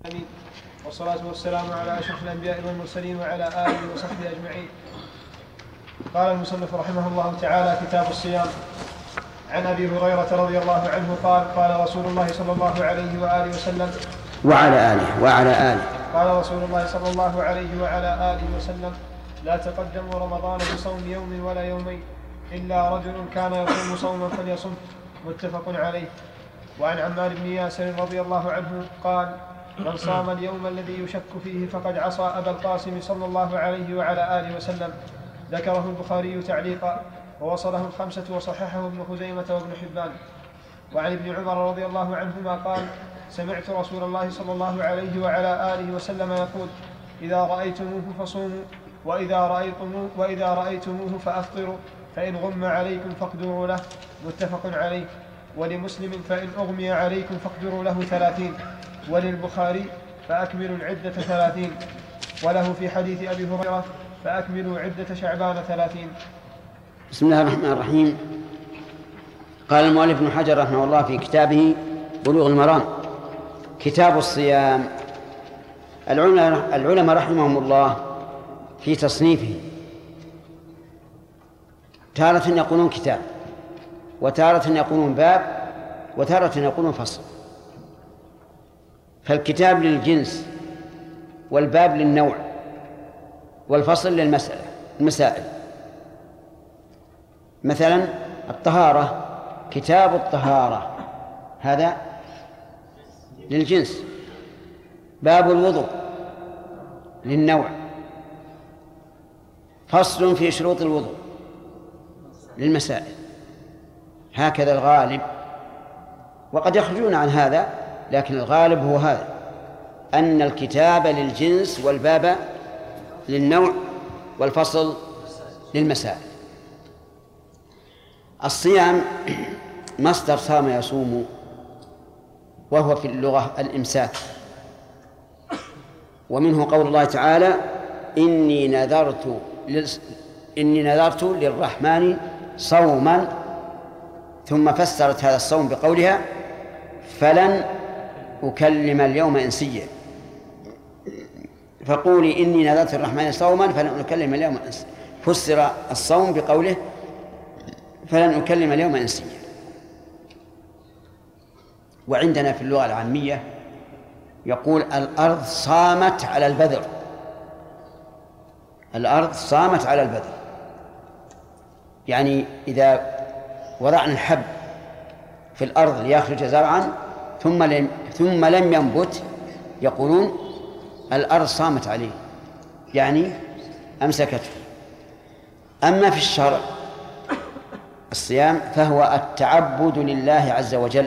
آمين. والصلاة والسلام على أشرف الأنبياء والمرسلين وعلى آله وصحبه أجمعين. قال المصنف رحمه الله تعالى: كتاب الصيام. عن أبي هريرة رضي الله عنه قال: قال رسول الله صلى الله عليه وآله وسلم وعلى آله قال رسول الله صلى الله عليه وعلى آله وسلم: لا تقدموا رمضان بصوم يوم ولا يومين إلا رجل كان يصوم صوما فليصم. متفق عليه. وعن عمار بن ياسر رضي الله عنه قال: من صام اليوم الذي يشك فيه فقد عصى أبا القاسم صلى الله عليه وعلى آله وسلم. ذكره البخاري تعليقا ووصله الخمسة وصححه ابن خزيمة وابن حبان. وعن ابن عمر رضي الله عنهما قال: سمعت رسول الله صلى الله عليه وعلى آله وسلم يقول: إذا رأيتموه فصوموا وإذا رأيتموه فأفطروا فإن غم عليكم فاقدروا له. متفق عليه. ولمسلم: فإن أغمي عليكم فاقدروا له 30. وللبخاري: فأكملوا العدة 30. وله في حديث أبي هريرة: فأكملوا عدة شعبان 30. بسم الله الرحمن الرحيم. قال المؤلف ابن حجر رحمه الله في كتابه بلوغ المرام: كتاب الصيام. العلماء رحمهم الله في تصنيفه تارة يقولون كتاب، وتارة يقولون باب، وتارة يقولون فصل. فالكتاب للجنس، والباب للنوع، والفصل المسائل. مثلا الطهارة، كتاب الطهارة هذا للجنس. باب الوضوء للنوع. فصل في شروط الوضوء للمسائل. هكذا الغالب، وقد يخرجون عن هذا، لكن الغالب هو هذا، أن الكتاب للجنس والباب للنوع والفصل للمسائل. الصيام مصدر صام يصوم، وهو في اللغة الإمساك. ومنه قول الله تعالى: إني نذرت للرحمن صوما، ثم فسرت هذا الصوم بقولها: فلن أكلم اليوم إنسيا. فقولي إني نذرت للرحمن صوما فلن أكلم اليوم إنسيا. فسر الصوم بقوله: فلن أكلم اليوم إنسيا. وعندنا في اللغة العامية يقول: الأرض صامت على البذر. الأرض صامت على البذر، يعني وضعنا الحب في الأرض ليخرج زرعا ثم لم ينبت، يقولون الأرض صامت عليه، يعني أمسكته. أما في الشرع الصيام فهو التعبد لله عز وجل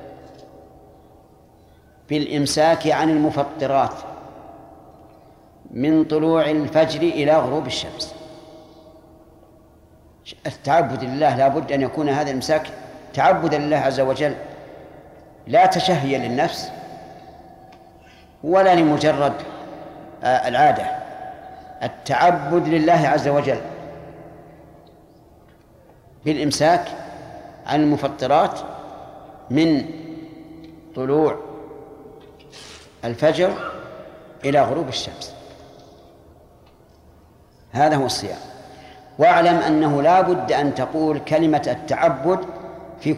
بالإمساك عن المفطرات من طلوع الفجر إلى غروب الشمس. التعبد لله لا بد أن يكون هذا الإمساك تعبدا لله عز وجل، لا تشهي للنفس ولا لمجرد العادة. التعبد لله عز وجل بالإمساك عن المفطرات من طلوع الفجر إلى غروب الشمس. هذا هو الصيام. واعلم أنه لا بد أن تقول كلمة التعبد في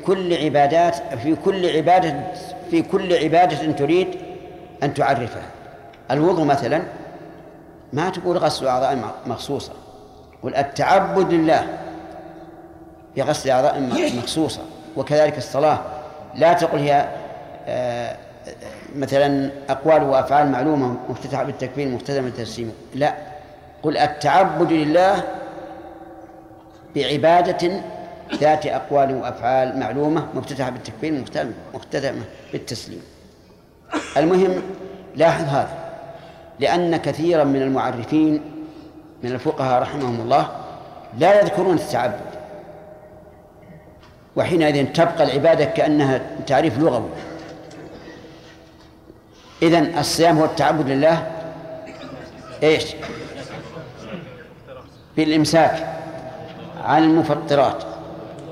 كل عبادة تريد أن تعرفها. الوضوء مثلا ما تقول غسل أعضاء مخصوصة، قل التعبد لله بغسل أعضاء مخصوصة. وكذلك الصلاة لا تقل هي مثلا أقوال وأفعال معلومة مفتتحة بالتكبير مختتمة بالتسليم، لا، قل التعبد لله بعبادة ذات أقوال وأفعال معلومة مفتتحة بالتكبير مختتمة بالتسليم. المهم لاحظ هذا، لأن كثيرا من المعرفين من الفقهاء رحمهم الله لا يذكرون التعبد، وحينئذ تبقى العبادة كأنها تعريف لغوي. إذن الصيام هو التعبد لله إيش؟ بالإمساك عن المفطرات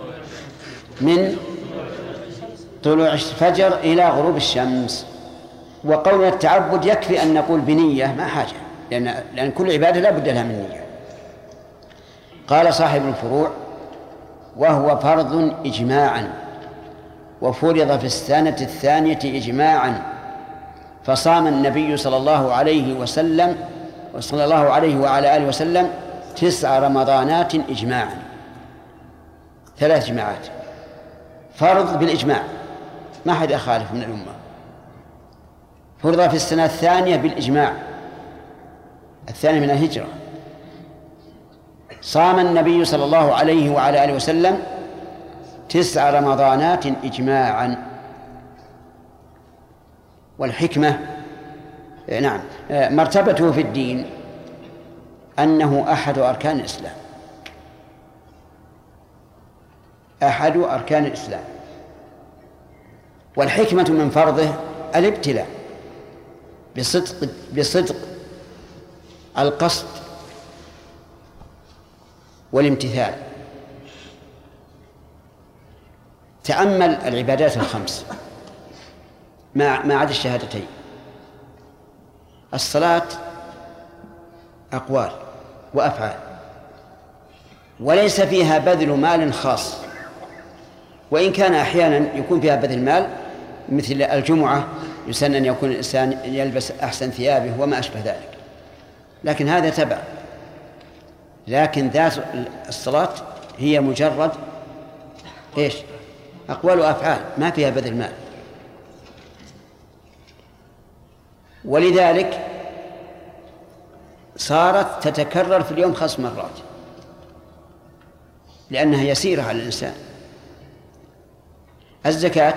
من طلوع الفجر إلى غروب الشمس. وقولنا التعبد يكفي أن نقول بنية، ما حاجة، لأن كل عبادة لا بد لها من نية. قال صاحب الفروع: وهو فرض إجماعا، وفرض في السنة الثانية إجماعا، فصام النبي صلى الله عليه وعلى آله وسلم 9 رمضانات إجماعا، 3 جماعات، فرض بالإجماع، ما حد أخالف من الأمة. فرض في السنة الثانية بالإجماع، الثانية من الهجرة. صام النبي صلى الله عليه وعلى آله وسلم 9 رمضانات إجماعا. والحكمة نعم مرتبته في الدين أنه أحد أركان الإسلام، أحد أركان الإسلام. والحكمة من فرضه الابتلاء بصدق القصد والامتثال. تأمل العبادات الخمس ما عدا الشهادتين. الصلاة أقوال وأفعال، وليس فيها بذل مال خاص، وإن كان أحيانا يكون فيها بذل مال، مثل الجمعة يسن أن يكون الإنسان يلبس أحسن ثيابه وما أشبه ذلك، لكن هذا تبع. لكن ذات الصلاة هي مجرد إيش؟ أقوال وأفعال، ما فيها بذل مال. ولذلك صارت تتكرر في اليوم 5 مرات، لأنها يسيرة على الإنسان. الزكاة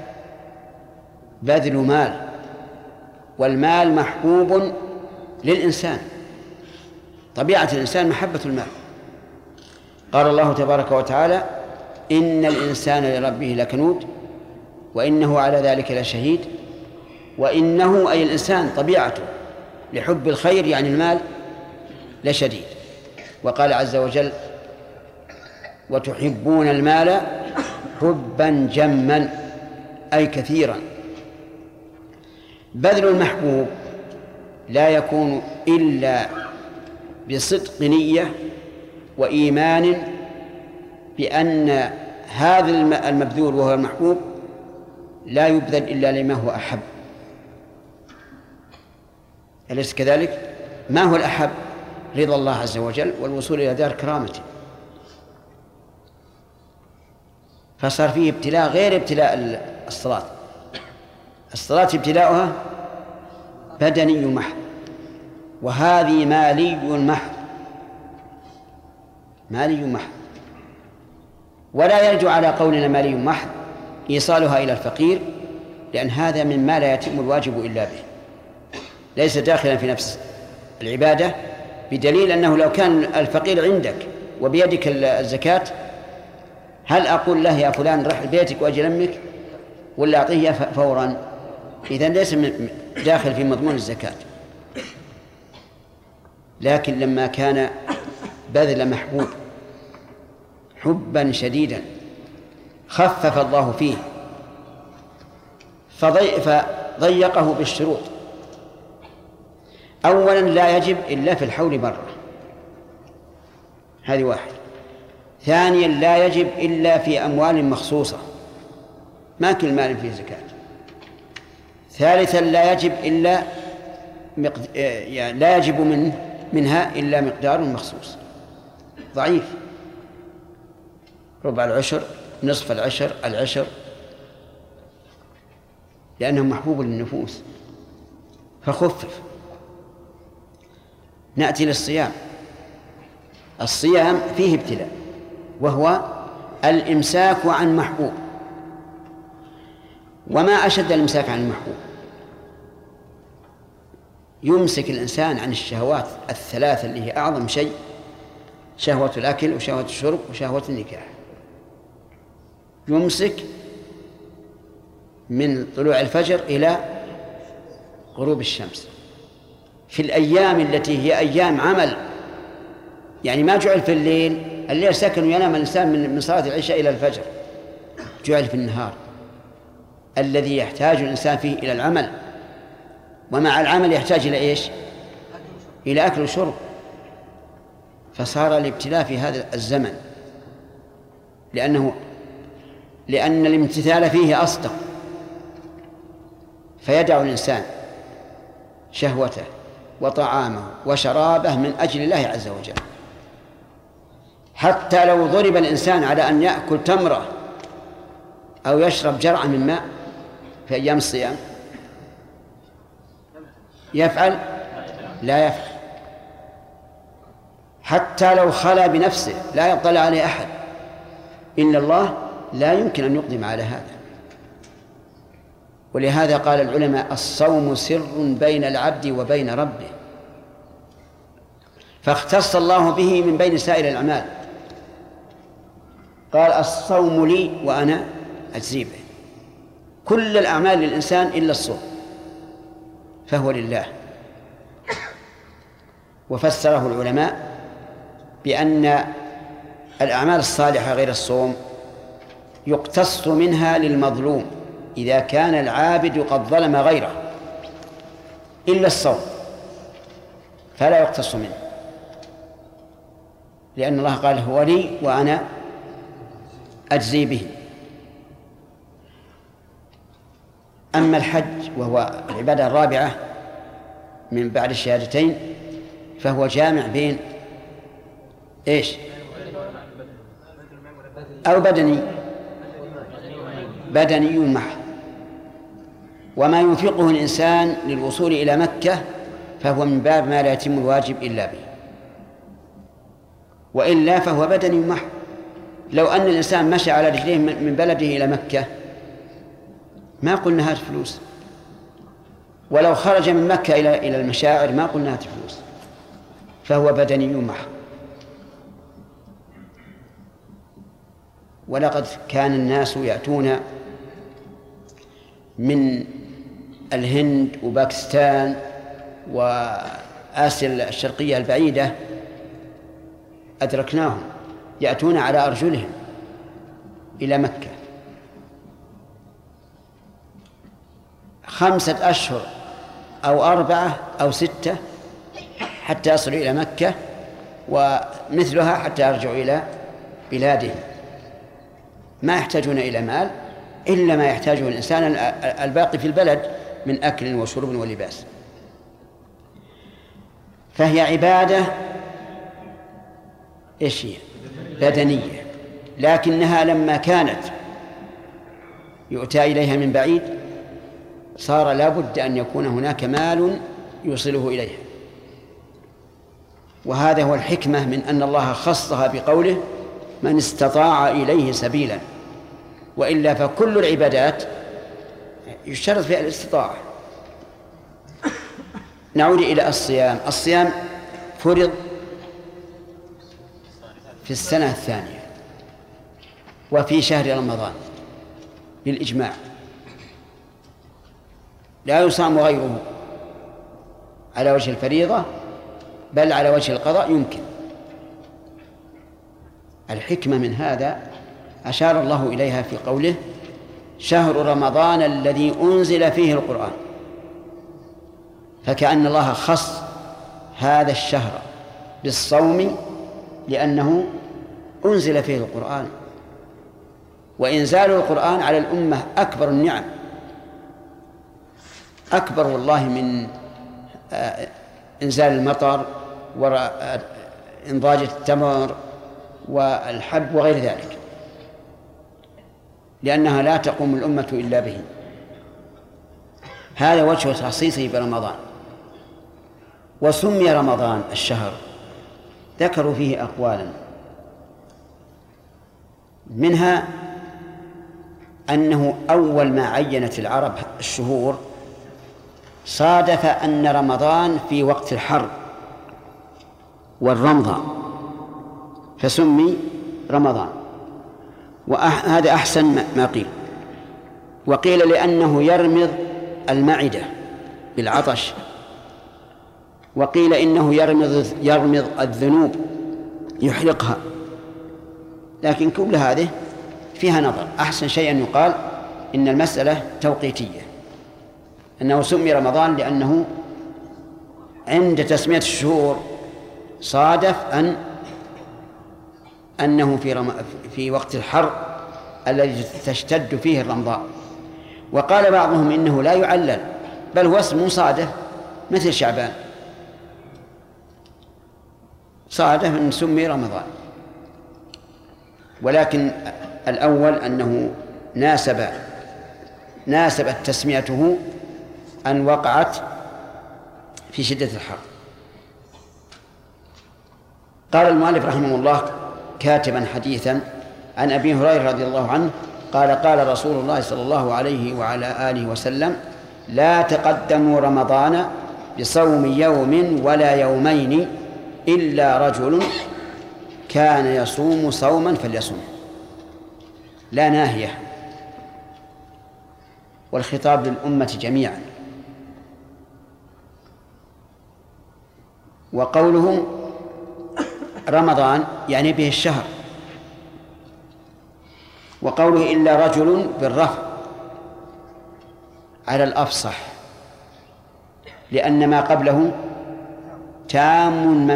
بذل مال، والمال محبوب للإنسان، طبيعة الإنسان محبة المال. قال الله تبارك وتعالى: إن الإنسان لربه لكنود وإنه على ذلك لشهيد. وإنه أي الإنسان طبيعته لحب الخير يعني المال لشديد. وقال عز وجل: وتحبون المال حبا جما، أي كثيرا. بذل المحبوب لا يكون إلا بصدق نية وإيمان بأن هذا المبذول وهو المحبوب لا يبذل إلا لما هو أحب. أليس كذلك؟ ما هو الأحب؟ رضا الله عز وجل والوصول إلى دار كرامته. فصار فيه ابتلاء غير ابتلاء الصلاة. الصلاة ابتلاؤها بدني محض، وهذه مالي محض، مالي محض. ولا يرجع على قولنا مالي محض إيصالها إلى الفقير، لأن هذا مما لا يتم الواجب إلا به، ليس داخلا في نفس العبادة، بدليل أنه لو كان الفقير عندك وبيدك الزكاة، هل أقول له يا فلان رح بيتك وأجي أمك، ولا أعطيه فورا؟ إذن ليس داخل في مضمون الزكاة. لكن لما كان بذل محبوب حبا شديدا خفف الله فيه فضيقه بالشروط. أولا لا يجب إلا في الحول مرة، هذه واحد. ثانيا لا يجب إلا في أموال مخصوصة، ما كل مال فيه زكاة. ثالثا لا يجب إلا يعني لا يجب منها إلا مقدار مخصوص ضعيف، ربع العشر، نصف العشر، العشر، لأنه محبوب للنفوس فخفف. نأتي للصيام. الصيام فيه ابتلاء، وهو الإمساك عن محبوب. وما أشد الإمساك عن المحبوب؟ يمسك الإنسان عن الشهوات الثلاثة اللي هي أعظم شيء: شهوة الأكل وشهوة الشرب وشهوة النكاح. يمسك من طلوع الفجر إلى غروب الشمس في الأيام التي هي أيام عمل، يعني ما جعل في الليل سكن وينام الإنسان من صلاة العشاء إلى الفجر، جعل في النهار الذي يحتاج الإنسان فيه إلى العمل ومع العمل يحتاج إلى إيش؟ إلى أكل وشرب. فصار الابتلاء في هذا الزمن لأن الامتثال فيه أصدق، فيدع الإنسان شهوته وطعامه وشرابه من أجل الله عز وجل. حتى لو ضرب الإنسان على أن يأكل تمرة أو يشرب جرعة من ماء في أيام الصيام يفعل؟ لا يفعل. حتى لو خلا بنفسه لا يطلع عليه أحد إلا الله لا يمكن أن يقدم على هذا. ولهذا قال العلماء: الصوم سر بين العبد وبين ربه، فاختص الله به من بين سائر الأعمال. قال: الصوم لي وأنا أجزي به. كل الأعمال للإنسان إلا الصوم فهو لله. وفسره العلماء بأن الأعمال الصالحة غير الصوم يقتص منها للمظلوم إذا كان العابد قد ظلم غيره، إلا الصوم فلا يقتص منه، لأن الله قال: هو لي وأنا أجزي به. أما الحج وهو العبادة الرابعة من بعد الشهادتين فهو جامع بين إيش؟ أو بدني محض. وما ينفقه الإنسان للوصول إلى مكة فهو من باب ما لا يتم الواجب إلا به، وإلا فهو بدني محض. لو أن الإنسان مشى على رجليه من بلده إلى مكة ما قلنا هات فلوس، ولو خرج من مكة إلى المشاعر ما قلنا هات فلوس، فهو بدني محض. ولقد كان الناس يأتون من الهند وباكستان وآسيا الشرقية البعيدة، أدركناهم يأتون على أرجلهم إلى مكة 5 أشهر أو 4 أو 6 حتى يصلوا إلى مكة، ومثلها حتى يرجعوا إلى بلادهم. ما يحتاجون إلى مال إلا ما يحتاجه الإنسان الباقي في البلد من أكل وشرب ولباس. فهي عبادة إيش هي؟ بدنية، لكنها لما كانت يؤتى إليها من بعيد صار لا بد أن يكون هناك مال يوصله إليها. وهذا هو الحكمة من أن الله خصها بقوله: من استطاع إليه سبيلا. وإلا فكل العبادات يشترط فيها الاستطاعة. نعود إلى الصيام فرض في السنة الثانية وفي شهر رمضان بالإجماع، لا يصام غيره على وجه الفريضة بل على وجه القضاء يمكن. الحكمة من هذا أشار الله إليها في قوله: شهر رمضان الذي أنزل فيه القرآن. فكأن الله خص هذا الشهر بالصوم لأنه أنزل فيه القرآن، وإنزال القرآن على الأمة أكبر النعم، أكبر والله من إنزال المطر وإنضاج التمر والحب وغير ذلك، لأنها لا تقوم الأمة إلا به. هذا وجه تخصيصه برمضان. وسمي رمضان الشهر ذكروا فيه أقوالا، منها أنه أول ما عينت العرب الشهور صادف أن رمضان في وقت الحر والرمضة فسمي رمضان، وهذا أحسن ما قيل. وقيل لأنه يرمض المعدة بالعطش، وقيل إنه يرمض الذنوب يحرقها، لكن كل هذه فيها نظر. أحسن شيء أن يقال إن المسألة توقيتية. أنه سمي رمضان لأنه عند تسمية الشهور صادف أنه في وقت الحر الذي تشتد فيه الرمضاء. وقال بعضهم إنه لا يعلل، بل هو اسم صادف مثل شعبان، صادف أن سمي رمضان. ولكن الأول أنه ناسبت تسميته أن وقعت في شدة الحر. قال المؤلف رحمه الله كاتبا حديثا عن أبي هريرة رضي الله عنه قال قال رسول الله صلى الله عليه وعلى آله وسلم: لا تقدموا رمضان بصوم يوم ولا يومين إلا رجل كان يصوم صوما فليصوم. لا ناهية، والخطاب للأمة جميعا. وقوله رمضان يعني به الشهر، وقوله إلا رجل بالرفع على الأفصح، لأن ما قبله تام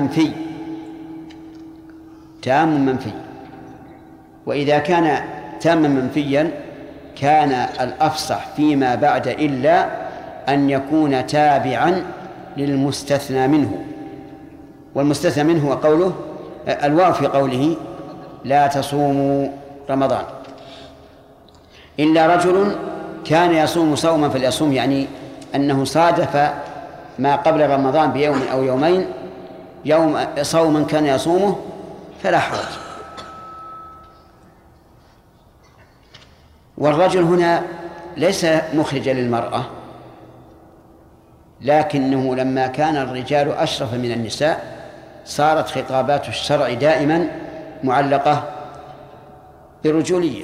منفي، وإذا كان تاما منفيا كان الأفصح فيما بعد إلا أن يكون تابعا للمستثنى منه، والمستثنى منه وقوله الواو في قوله لا تصوموا رمضان. إلا رجل كان يصوم صوما فليصوم، يعني أنه صادف ما قبل رمضان بيوم أو يومين يوم صوما كان يصومه فلا حرج. والرجل هنا ليس مخرجا للمرأة، لكنه لما كان الرجال أشرف من النساء صارت خطابات الشرع دائما معلقة بالرجولية.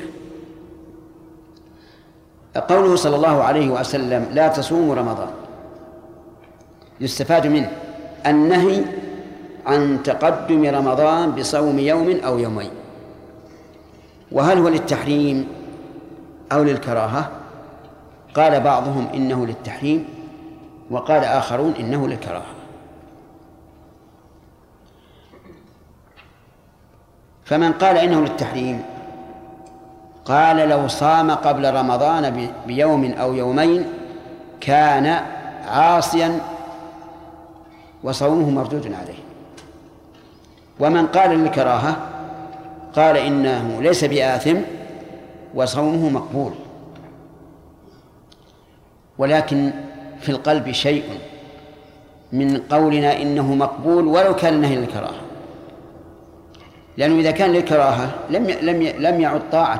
قوله صلى الله عليه وسلم لا تصوموا رمضان يستفاد منه النهي عن تقدم رمضان بصوم يوم أو يومين. وهل هو للتحريم أو للكراهة؟ قال بعضهم إنه للتحريم، وقال آخرون إنه للكراهة. فمن قال إنه للتحريم قال لو صام قبل رمضان بيوم أو يومين كان عاصيا وصومه مردود عليه. ومن قال للكراهة قال إنه ليس بآثم وصومه مقبول، ولكن في القلب شيء من قولنا إنه مقبول ولو كان النهي للكراهة، لأنه إذا كان للكراهة لم يعد طاعة،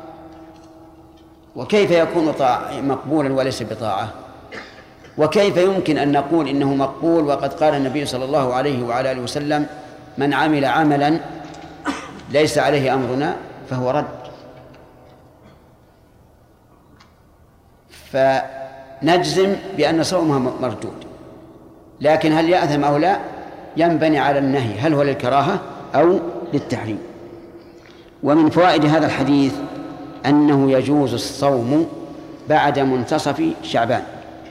وكيف يكون مقبولا وليس بطاعة؟ وكيف يمكن أن نقول إنه مقبول وقد قال النبي صلى الله عليه وعلى آله وسلم من عمل عملا ليس عليه أمرنا فهو رد؟ فنجزم بأن صومها مردود، لكن هل يأثم أو لا ينبني على النهي، هل هو للكراهة أو للتحريم. ومن فوائد هذا الحديث أنه يجوز الصوم بعد منتصف شعبان،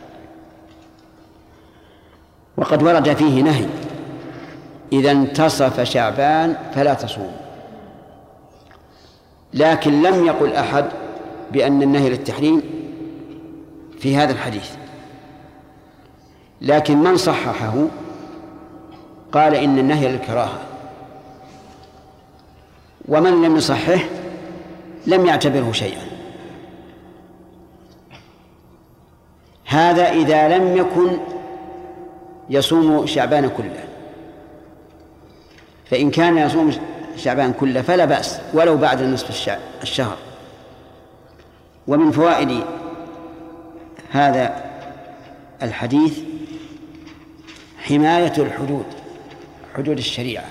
وقد ورد فيه نهي إذا انتصف شعبان فلا تصوم، لكن لم يقل أحد بأن النهي للتحريم في هذا الحديث، لكن من صححه قال إن النهي للكراهة، ومن لم يصحح لم يعتبره شيئا. هذا إذا لم يكن يصوم شعبان كله، فإن كان يصوم شعبان كله فلا بأس ولو بعد نصف الشهر. ومن فوائد هذا الحديث حماية حدود الشريعة،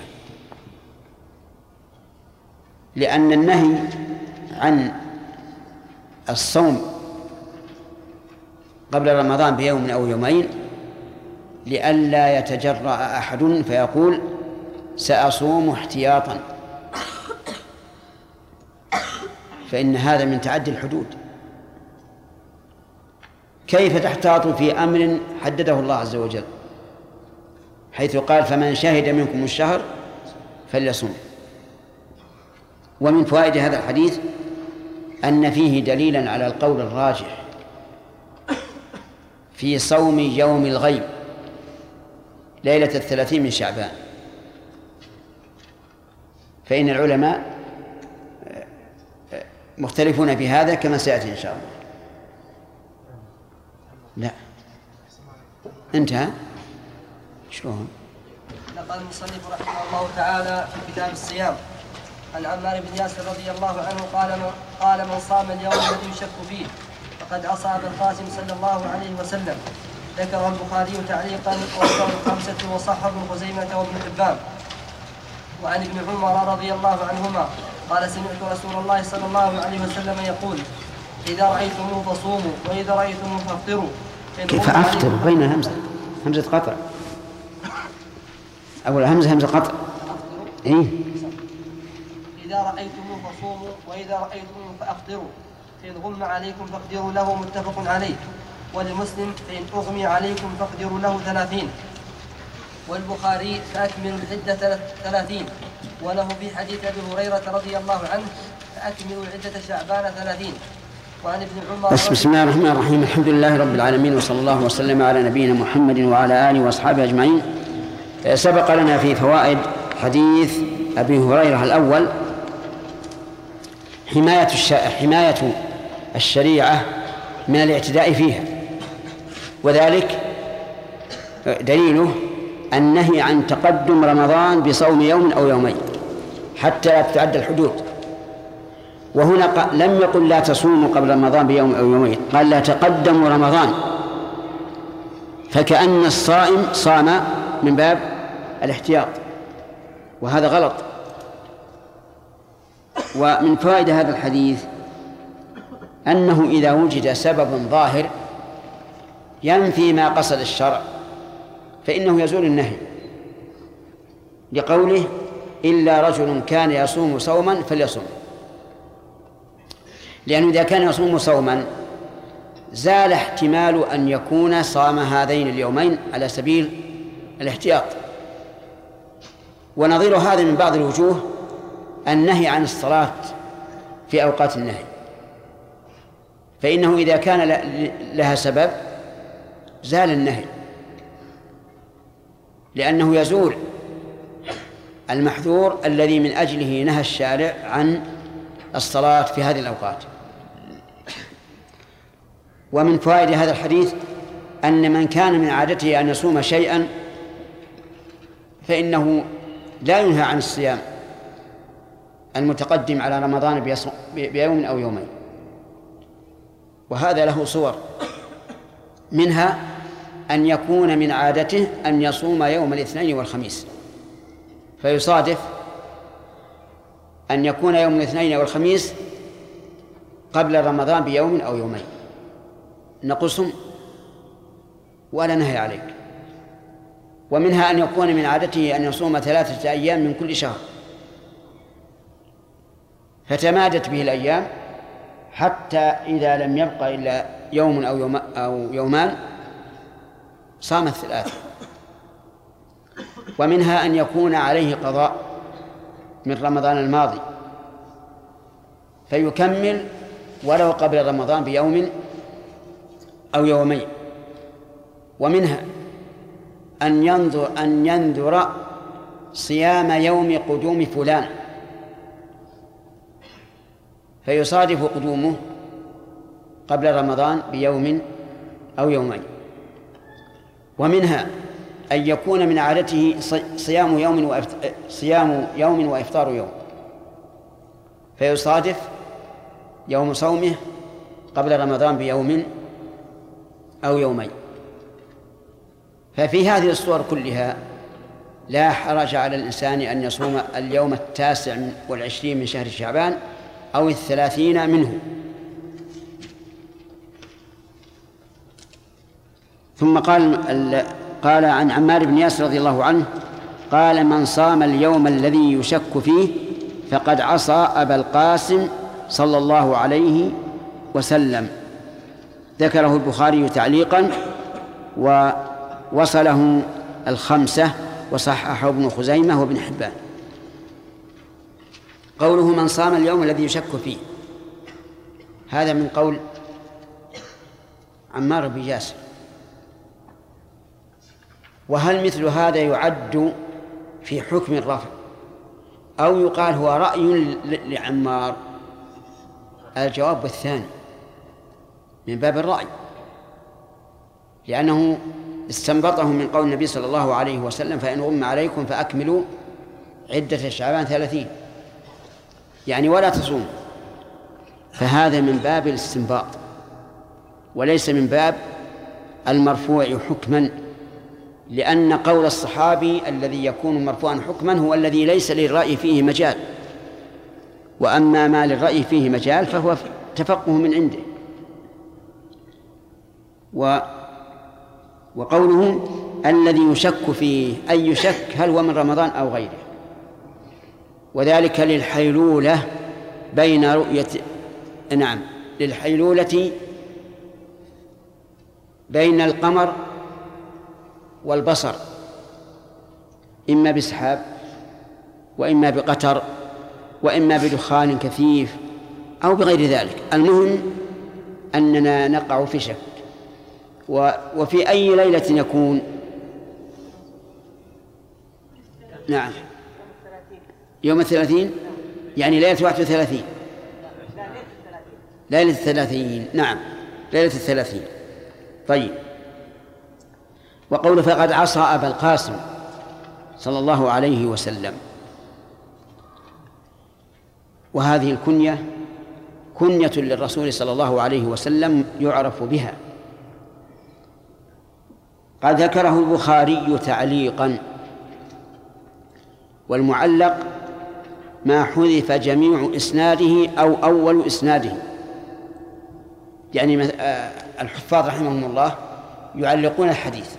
لأن النهي عن الصوم قبل رمضان بيوم أو يومين لئلا يتجرأ أحد فيقول سأصوم احتياطا، فإن هذا من تعدي الحدود، كيف تحتاط في أمر حدده الله عز وجل، حيث قال فمن شهد منكم الشهر فليصم. ومن فوائد هذا الحديث أن فيه دليلا على القول الراجح في صوم يوم الغيب ليلة 30 من شعبان، فإن العلماء مختلفون في هذا كما سيأتي إن شاء الله. لا انتهى. شلون؟ نقل المصنف رحمه الله تعالى في كتاب الصيام عن عمار بن ياسر رضي الله عنه قال من صام اليوم الذي يشك فيه فقد أصاب القاسم صلى الله عليه وسلم. ذكر البخاري تعليقا ورواه الخمسة وصححه ابن خزيمة وابن حبان. وعن ابن عمر رضي الله عنهما قال سمعت رسول الله صلى الله عليه وسلم يقول إذا رأيتموه فصوموا وإذا رأيتموه فافطروا. كيف أفطر؟ بين همزة قطع، أول همزة قطع. إيه؟ إذا رأيتموه فصوموا وإذا رأيتموه فأفطروا، فإن غم عليكم فاقدروا له، متفق عليه. ولمسلم فإن أغمي عليكم فاقدروا له 30. والبخاري فأكملوا العدة 30. وله في حديث أبي هريرة رضي الله عنه فأكملوا العدة شعبان 30. وعن ابن عمر بسم الله الرحمن الرحيم. الحمد لله رب العالمين، وصلى الله وسلم على نبينا محمد وعلى آله وأصحابه أجمعين. سبق لنا في فوائد حديث أبي هريرة الأول حماية الشريعة من الاعتداء فيها، وذلك دليله النهي عن تقدم رمضان بصوم يوم أو يومين حتى لا تتعدى الحدود. وهنا لم يقل لا تصوموا قبل رمضان بيوم أو يومين، قال لا تقدموا رمضان، فكأن الصائم صام من باب الاحتياط، وهذا غلط. ومن فوائد هذا الحديث أنه إذا وجد سبب ظاهر ينفي ما قصد الشرع فإنه يزول النهي، لقوله إلا رجل كان يصوم صوما فليصوم، لأنه إذا كان يصوم صوما زال احتمال أن يكون صام هذين اليومين على سبيل الاحتياط. ونظير هذا من بعض الوجوه النهي عن الصلاة في أوقات النهي، فإنه إذا كان لها سبب زال النهي، لأنه يزول المحذور الذي من أجله نهى الشارع عن الصلاة في هذه الأوقات. ومن فوائد هذا الحديث أن من كان من عادته أن يصوم شيئا فإنه لا ينهى عن الصيام المتقدم على رمضان بيوم أو يومين، وهذا له صور، منها أن يكون من عادته أن يصوم يوم الاثنين والخميس، فيصادف أن يكون يوم الاثنين والخميس قبل رمضان بيوم أو يومين، نقصهم ولا نهي عليك. ومنها أن يكون من عادته أن يصوم 3 أيام من كل شهر، فتمادت به الأيام حتى إذا لم يبقى إلا يوم أو يومان صام 3. ومنها أن يكون عليه قضاء من رمضان الماضي فيكمل ولو قبل رمضان بيوم أو يومين. ومنها أن ينذر صيام يوم قدوم فلان فيصادف قدومه قبل رمضان بيوم أو يومين. ومنها أن يكون من عادته صيام يوم وإفطار يوم فيصادف يوم صومه قبل رمضان بيوم أو يومين. ففي هذه الصور كلها لا حرج على الإنسان أن يصوم اليوم 29 من شهر شعبان أو 30 منه. ثم قال عن عمار بن ياسر رضي الله عنه قال من صام اليوم الذي يشك فيه فقد عصى أبا القاسم صلى الله عليه وسلم. ذكره البخاري تعليقا ووصله الخمسة وصححه ابن خزيمة وابن حبان. قوله من صام اليوم الذي يشك فيه، هذا من قول عمار بن ياسر. وهل مثل هذا يعد في حكم الرفع أو يقال هو رأي لعمار؟ الجواب الثاني من باب الرأي، لأنه استنبطه من قول النبي صلى الله عليه وسلم فإن غم عليكم فأكملوا عدة شعبان 30، يعني ولا تصوم. فهذا من باب الاستنباط وليس من باب المرفوع حكما، لأن قول الصحابي الذي يكون مرفوعا حكما هو الذي ليس للرأي فيه مجال، وأما ما للرأي فيه مجال فهو تفقه من عنده. وقوله الذي يشك فيه أي يشك هل هو من رمضان أو غيره، وذلك للحيلولة بين رؤية للحيلولة بين القمر والبصر، إما بسحاب وإما بقتر وإما بدخان كثيف أو بغير ذلك. المهم أننا نقع في شك. وفي أي ليلة يكون؟ نعم يوم 30، يعني ليلة 31، ليلة 30. نعم ليلة 30. طيب. وقول فقد عصى أبا القاسم صلى الله عليه وسلم، وهذه الكنية كنية للرسول صلى الله عليه وسلم يعرف بها. قد ذكره البخاري تعليقا، والمعلق ما حذف جميع إسناده أو أول إسناده. يعني الحفاظ رحمهم الله يعلقون الحديث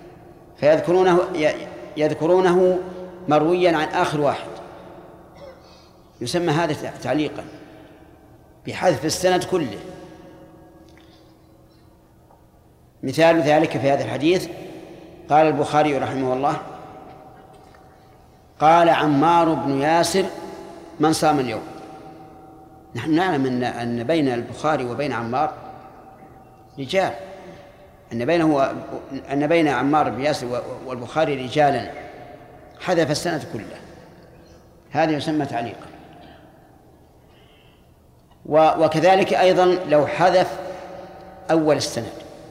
فيذكرونه مرويا عن آخر واحد، يسمى هذا تعليقا بحذف السند كله. مثال ذلك في هذا الحديث قال البخاري رحمه الله قال عمار بن ياسر من صام اليوم. نحن نعلم أن بين البخاري وبين عمار رجال، أن بين عمار بن ياسر والبخاري رجالا، حذف السند كله، هذا يسمى تعليقا. وكذلك أيضا لو حذف أول السند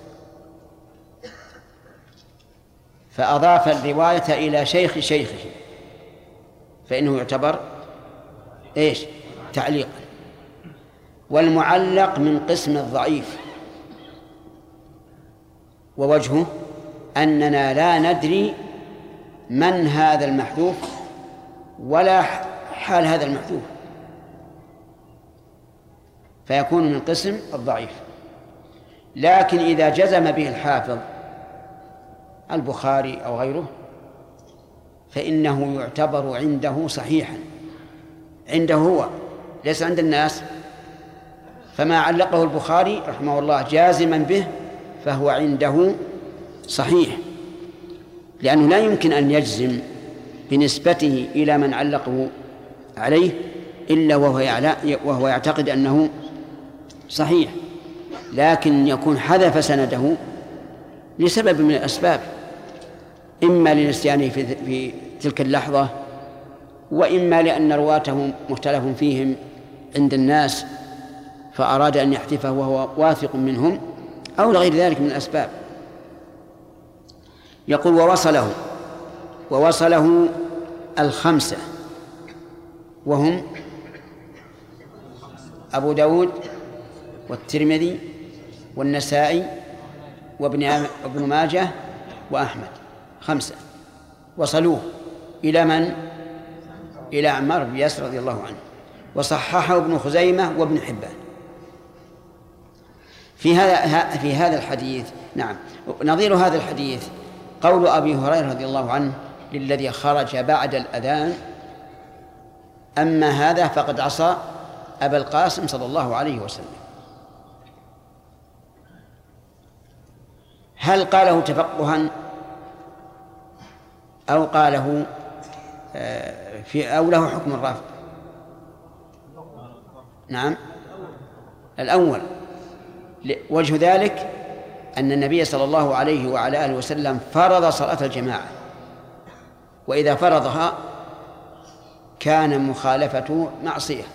فأضاف الرواية إلى شيخ شيخه فإنه يعتبر إيش؟ تعليقا. والمعلق من قسم الضعيف، ووجهه أننا لا ندري من هذا المحذوف ولا حال هذا المحذوف، فيكون من قسم الضعيف. لكن إذا جزم به الحافظ البخاري أو غيره فإنه يعتبر عنده صحيحا، عنده هو ليس عند الناس. فما علقه البخاري رحمه الله جازما به فهو عنده صحيح، لأنه لا يمكن أن يجزم بنسبته إلى من علقه عليه إلا وهو يعتقد أنه صحيح، لكن يكون حذف سنده لسبب من الأسباب، إما لنسيانه في تلك اللحظة، وإما لأن رواته مختلف فيهم عند الناس فأراد أن يحذفه وهو واثق منهم، أو لغير ذلك من الأسباب. يقول ووصله الخمسة، وهم أبو داود والترمذي والنسائي وابن ماجه وأحمد، خمسة وصلوه إلى من؟ إلى عمار بن ياسر رضي الله عنه، وصححه ابن خزيمة وابن حبان. في هذا الحديث نعم نظير هذا الحديث قول أبي هريرة رضي الله عنه للذي خرج بعد الأذان أما هذا فقد عصى أبا القاسم صلى الله عليه وسلم. هل قاله تفقها أو قاله أو له حكم الرفع؟ نعم، الأول. وجه ذلك أن النبي صلى الله عليه وعلى آله وسلم فرض صلاة الجماعة، وإذا فرضها كان مخالفته معصية.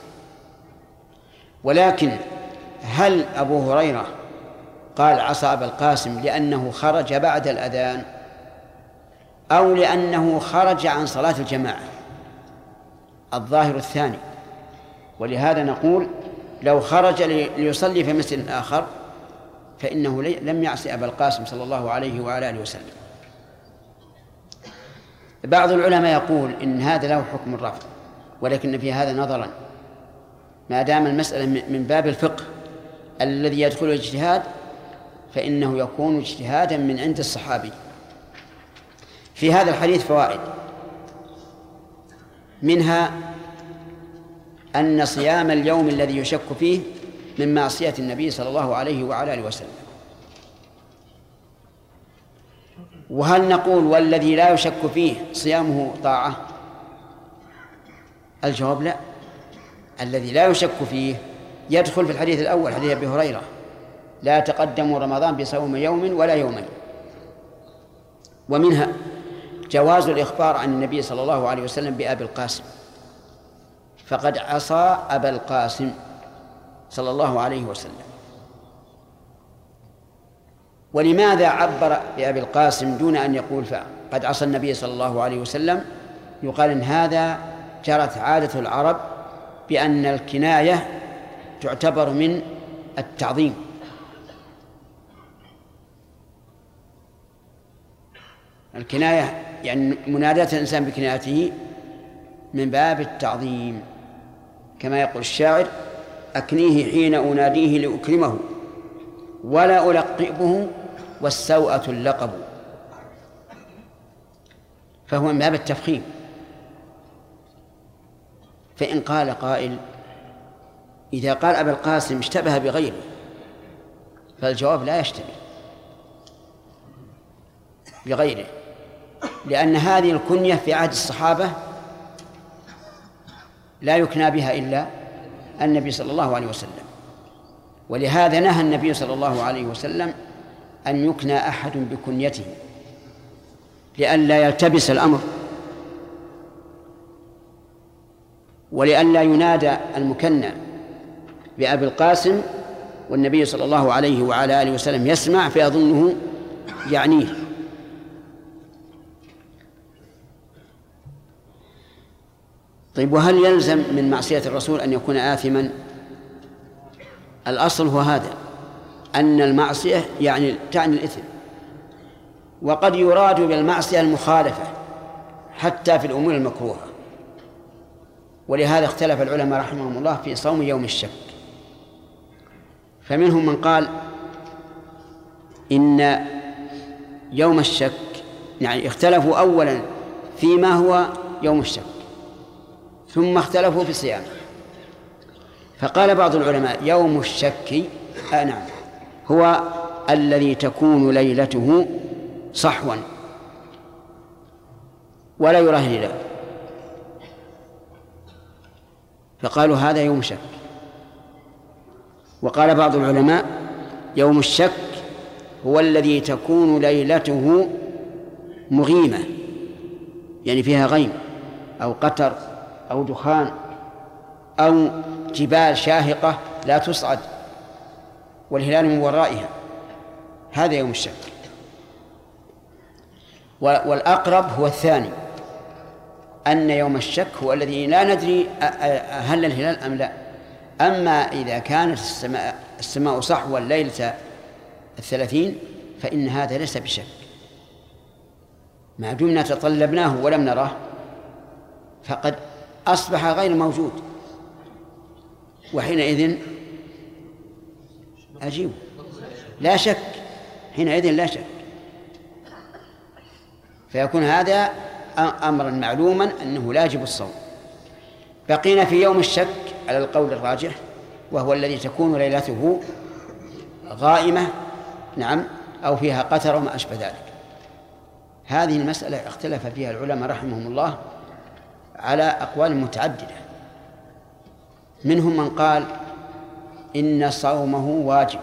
ولكن هل أبو هريرة قال عصى أبا القاسم لأنه خرج بعد الأذان أو لأنه خرج عن صلاة الجماعة؟ الظاهر الثاني. ولهذا نقول لو خرج ليصلي في مسجد آخر فإنه لم يعصي أبا القاسم صلى الله عليه وعلى آله وسلم. بعض العلماء يقول إن هذا له حكم الرفع، ولكن في هذا نظرا، ما دام المسألة من باب الفقه الذي يدخل الاجتهاد فإنه يكون اجتهادا من عند الصحابي. في هذا الحديث فوائد، منها أن صيام اليوم الذي يشك فيه من معصية النبي صلى الله عليه وعلى آله وسلم. وهل نقول والذي لا يشك فيه صيامه طاعة؟ الجواب لا. الذي لا يشك فيه يدخل في الحديث الأول، حديث أبي هريرة: لا تقدموا رمضان بصوم يوم ولا يومين. ومنها جواز الإخبار عن النبي صلى الله عليه وسلم بأبي القاسم، فقد عصى أبا القاسم صلى الله عليه وسلم. ولماذا عبر بأبي القاسم دون أن يقول قد عصى النبي صلى الله عليه وسلم؟ يقال إن هذا جرت عادة العرب بأن الكناية تعتبر من التعظيم، الكناية يعني مناداة الإنسان بكنايته من باب التعظيم، كما يقول الشاعر: أكنيه حين أناديه لأكرمه ولا ألقبه والسوءة اللقب. فهو من باب التفخيم. فإن قال قائل: إذا قال أبا القاسم اشتبه بغيره، فالجواب لا يشتبه بغيره، لأن هذه الكنية في عهد الصحابة لا يكنى بها إلا النبي صلى الله عليه وسلم. ولهذا نهى النبي صلى الله عليه وسلم أن يكنى أحد بكنيته لئلا يلتبس الأمر، ولئلا ينادى المكنى بأبي القاسم والنبي صلى الله عليه وعلى آله وسلم يسمع فيظنه يعنيه. طيب، وهل يلزم من معصية الرسول أن يكون آثما؟ الأصل هو هذا، أن المعصية تعني الإثم، وقد يراد بالمعصية المخالفة حتى في الأمور المكروهة. ولهذا اختلف العلماء رحمهم الله في صوم يوم الشك، فمنهم من قال إن يوم الشك، يعني اختلفوا أولا فيما هو يوم الشك ثم اختلفوا في صيامه. فقال بعض العلماء: يوم الشك نعم هو الذي تكون ليلته صحوا ولا يراه هلال، فقالوا هذا يوم شك. وقال بعض العلماء: يوم الشك هو الذي تكون ليلته مغيمة، يعني فيها غيم أو قتر أو دخان أو جبال شاهقة لا تصعد والهلال من ورائها، هذا يوم الشك. والأقرب هو الثاني، أن يوم الشك هو الذي لا ندري هل الهلال أم لا. أما إذا كانت السماء صحوا ليلة 30 فإن هذا ليس بشك، ما دمنا تطلبناه ولم نراه فقد أصبح غير موجود، وحينئذ أجيب لا شك، حينئذ لا شك، فيكون هذا أمرا معلوما أنه لا يجب الصوم. بقينا في يوم الشك على القول الراجح، وهو الذي تكون ليلته غائمة، نعم، أو فيها قتر وما أشبه ذلك. هذه المسألة اختلف فيها العلماء رحمهم الله على أقوال متعددة. منهم من قال إن صومه واجب،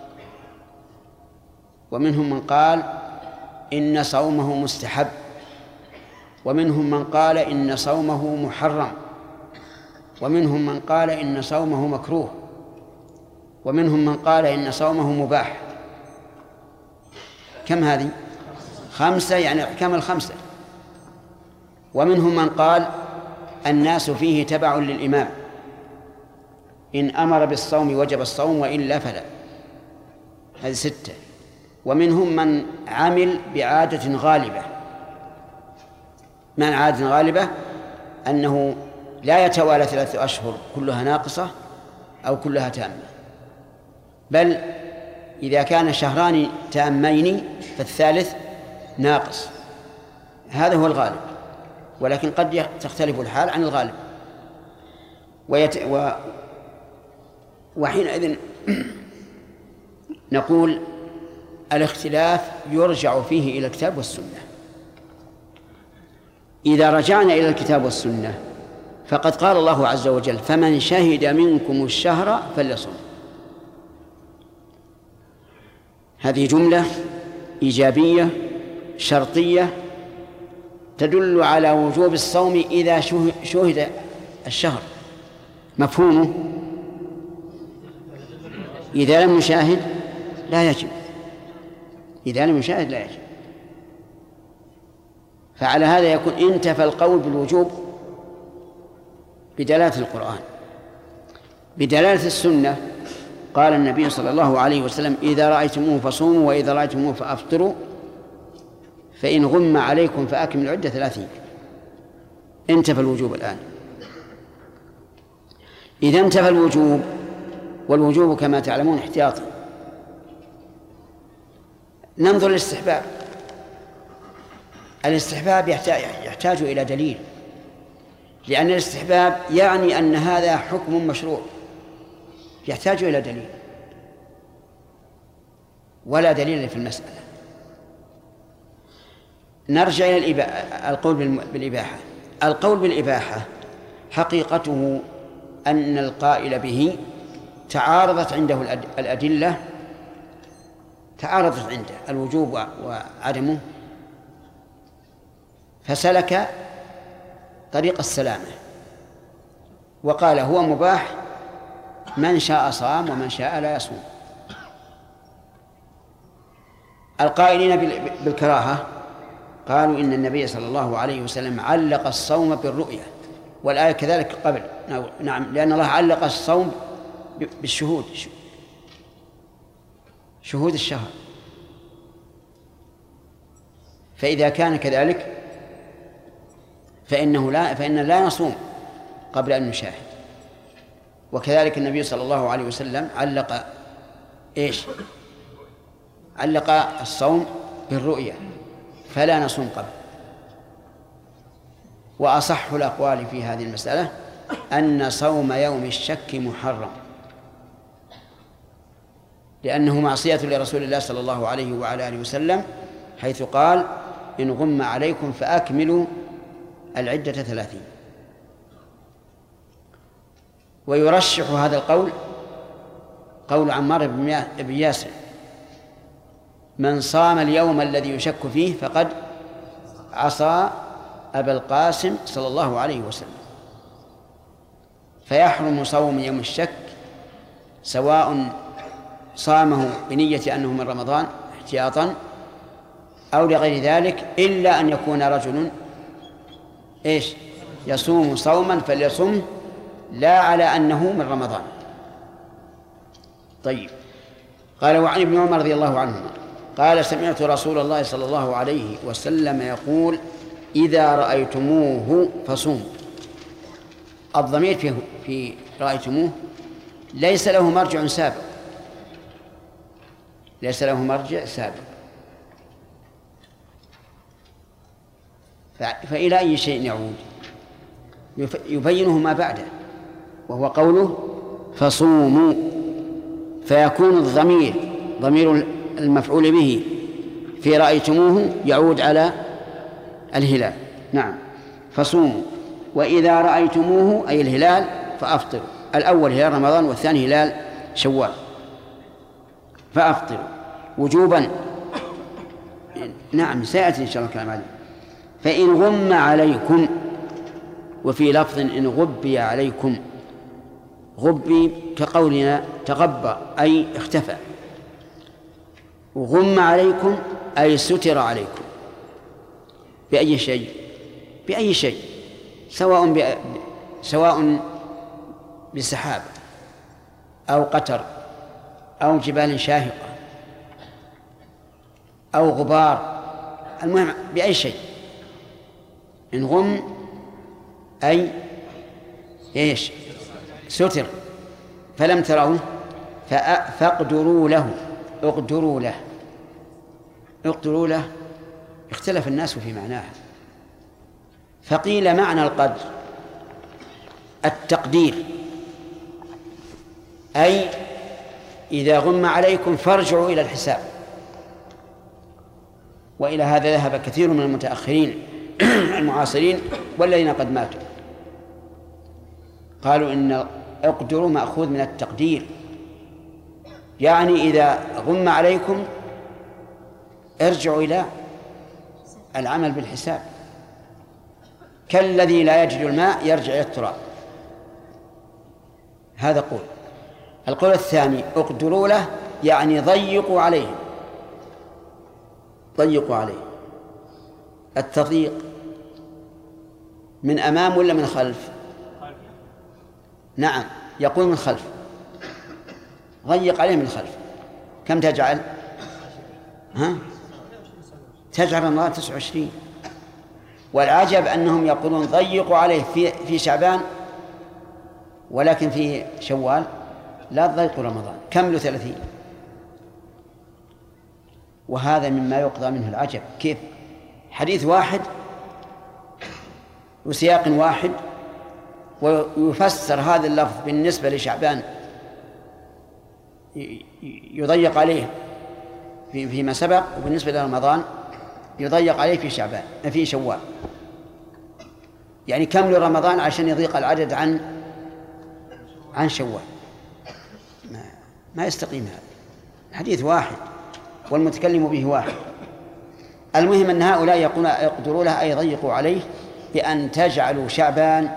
ومنهم من قال إن صومه مستحب، ومنهم من قال إن صومه محرم، ومنهم من قال إن صومه مكروه، ومنهم من قال إن صومه مباح. كم هذه؟ 5، يعني أحكام الخمسة. ومنهم من قال الناس فيه تبع للإمام، إن أمر بالصوم وجب الصوم وإلا فلا. هذه 6. ومنهم من عمل بعادة غالبة. من عادة غالبة أنه لا يتوالى 3 أشهر كلها ناقصة أو كلها تامة، بل إذا كان شهران تامين فالثالث ناقص. هذا هو الغالب، ولكن قد تختلف الحال عن الغالب. وحينئذ نقول الاختلاف يرجع فيه إلى الكتاب والسنة. إذا رجعنا إلى الكتاب والسنة فقد قال الله عز وجل: فمن شهد منكم الشهر فليصم. هذه جملة إيجابية شرطية تدل على وجوب الصوم إذا شهد الشهر. مفهومه إذا لم يشاهد لا يجب، إذا لم يشاهد لا يجب. فعلى هذا يكون انتفى القول بالوجوب بدلالة القرآن. بدلالة السنة قال النبي صلى الله عليه وسلم: إذا رأيتموه فصوموا وإذا رأيتموه فأفطروا فإن غم عليكم فأكملوا العدة 30. انتفى الوجوب الآن. إذا انتفى الوجوب، والوجوب كما تعلمون احتياطي، ننظر للاستحباب. الاستحباب يحتاج إلى دليل، لأن الاستحباب يعني أن هذا حكم مشروع، يحتاج إلى دليل، ولا دليل في المسألة. نرجع إلى القول بالإباحة. القول بالإباحة حقيقته أن القائل به تعارضت عنده الأدلة، تعارضت عنده الوجوب وعدمه، فسلك طريق السلامة وقال: هو مباح، من شاء صام ومن شاء لا يصوم. القائلين بالكراهة قالوا إن النبي صلى الله عليه وسلم علق الصوم بالرؤية، والآية كذلك قبل. نعم، لأن الله علق الصوم بالشهود، شهود الشهر. فإذا كان كذلك فإن لا نصوم قبل أن نشاهد. وكذلك النبي صلى الله عليه وسلم علق علق الصوم بالرؤية، فلا نصوم قبل. وأصح الأقوال في هذه المسألة أن صوم يوم الشك محرم، لأنه معصية لرسول الله صلى الله عليه وعلى آله وسلم، حيث قال: إن غم عليكم فأكملوا العدة 30. ويرشح هذا القول قول عمار بن ياسر: من صام اليوم الذي يشك فيه فقد عصى أبا القاسم صلى الله عليه وسلم. فيحرم صوم يوم الشك سواء صامه بنية أنه من رمضان احتياطا أو لغير ذلك، إلا أن يكون رجل يصوم صوما فليصم لا على أنه من رمضان. طيب، قال: وعن ابن عمر رضي الله عنهما قال: سمعت رسول الله صلى الله عليه وسلم يقول: إذا رأيتموه فصوموا. الضمير في رأيتموه ليس له مرجع سابق، ليس له مرجع سابق. فإلى أي شيء يعود؟ يبينه ما بعده، وهو قوله: فصوموا. فيكون الضمير ضمير المفعول به في رأيتموه يعود على الهلال. نعم. فصوموا وإذا رأيتموه أي الهلال فأفطروا. الأول هلال رمضان والثاني هلال شوال. فأفطروا وجوبا. نعم سيأتي إن شاء الله الكلام عليه. فإن غم عليكم، وفي لفظ إن غبي عليكم. غبي كقولنا تغبر أي اختفى، وغم عليكم أي ستر عليكم. بأي شيء؟ بأي شيء، سواء بسحاب أو قتر أو جبال شاهقة أو غبار، المهم بأي شيء. إن غم أي إيش؟ ستر. فلم تروه فاقدروا له. اقدروا له. اقدروا له اختلف الناس في معناها، فقيل معنى القدر التقدير، أي إذا غم عليكم فارجعوا إلى الحساب. وإلى هذا ذهب كثير من المتأخرين المعاصرين والذين قد ماتوا، قالوا إن اقدروا مأخوذ من التقدير، يعني إذا غم عليكم ارجعوا إلى العمل بالحساب، كالذي لا يجد الماء يرجع إلى التراب. هذا قول. القول الثاني اقدروا له يعني ضيقوا عليه. ضيقوا عليه. التضييق من أمام ولا من خلف؟ نعم يقول من خلف. ضيق عليه من خلف. كم تجعل؟ تجعل رمضان 29. والعجب أنهم يقولون ضيقوا عليه في شعبان، ولكن في شوال لا تضيقوا رمضان، كملوا 30. وهذا مما يقضى منه العجب. كيف حديث واحد وسياق واحد ويفسر هذا اللفظ بالنسبة لشعبان يضيق عليه فيما سبق، وبالنسبة لرمضان يضيق عليه في شعبان في شوال. يعني كملوا رمضان عشان يضيق العدد عن شوال. ما يستقيم هذا. حديث واحد والمتكلم به واحد. المهم أن هؤلاء يقدروا له أي يضيقوا عليه بأن تجعلوا شعبان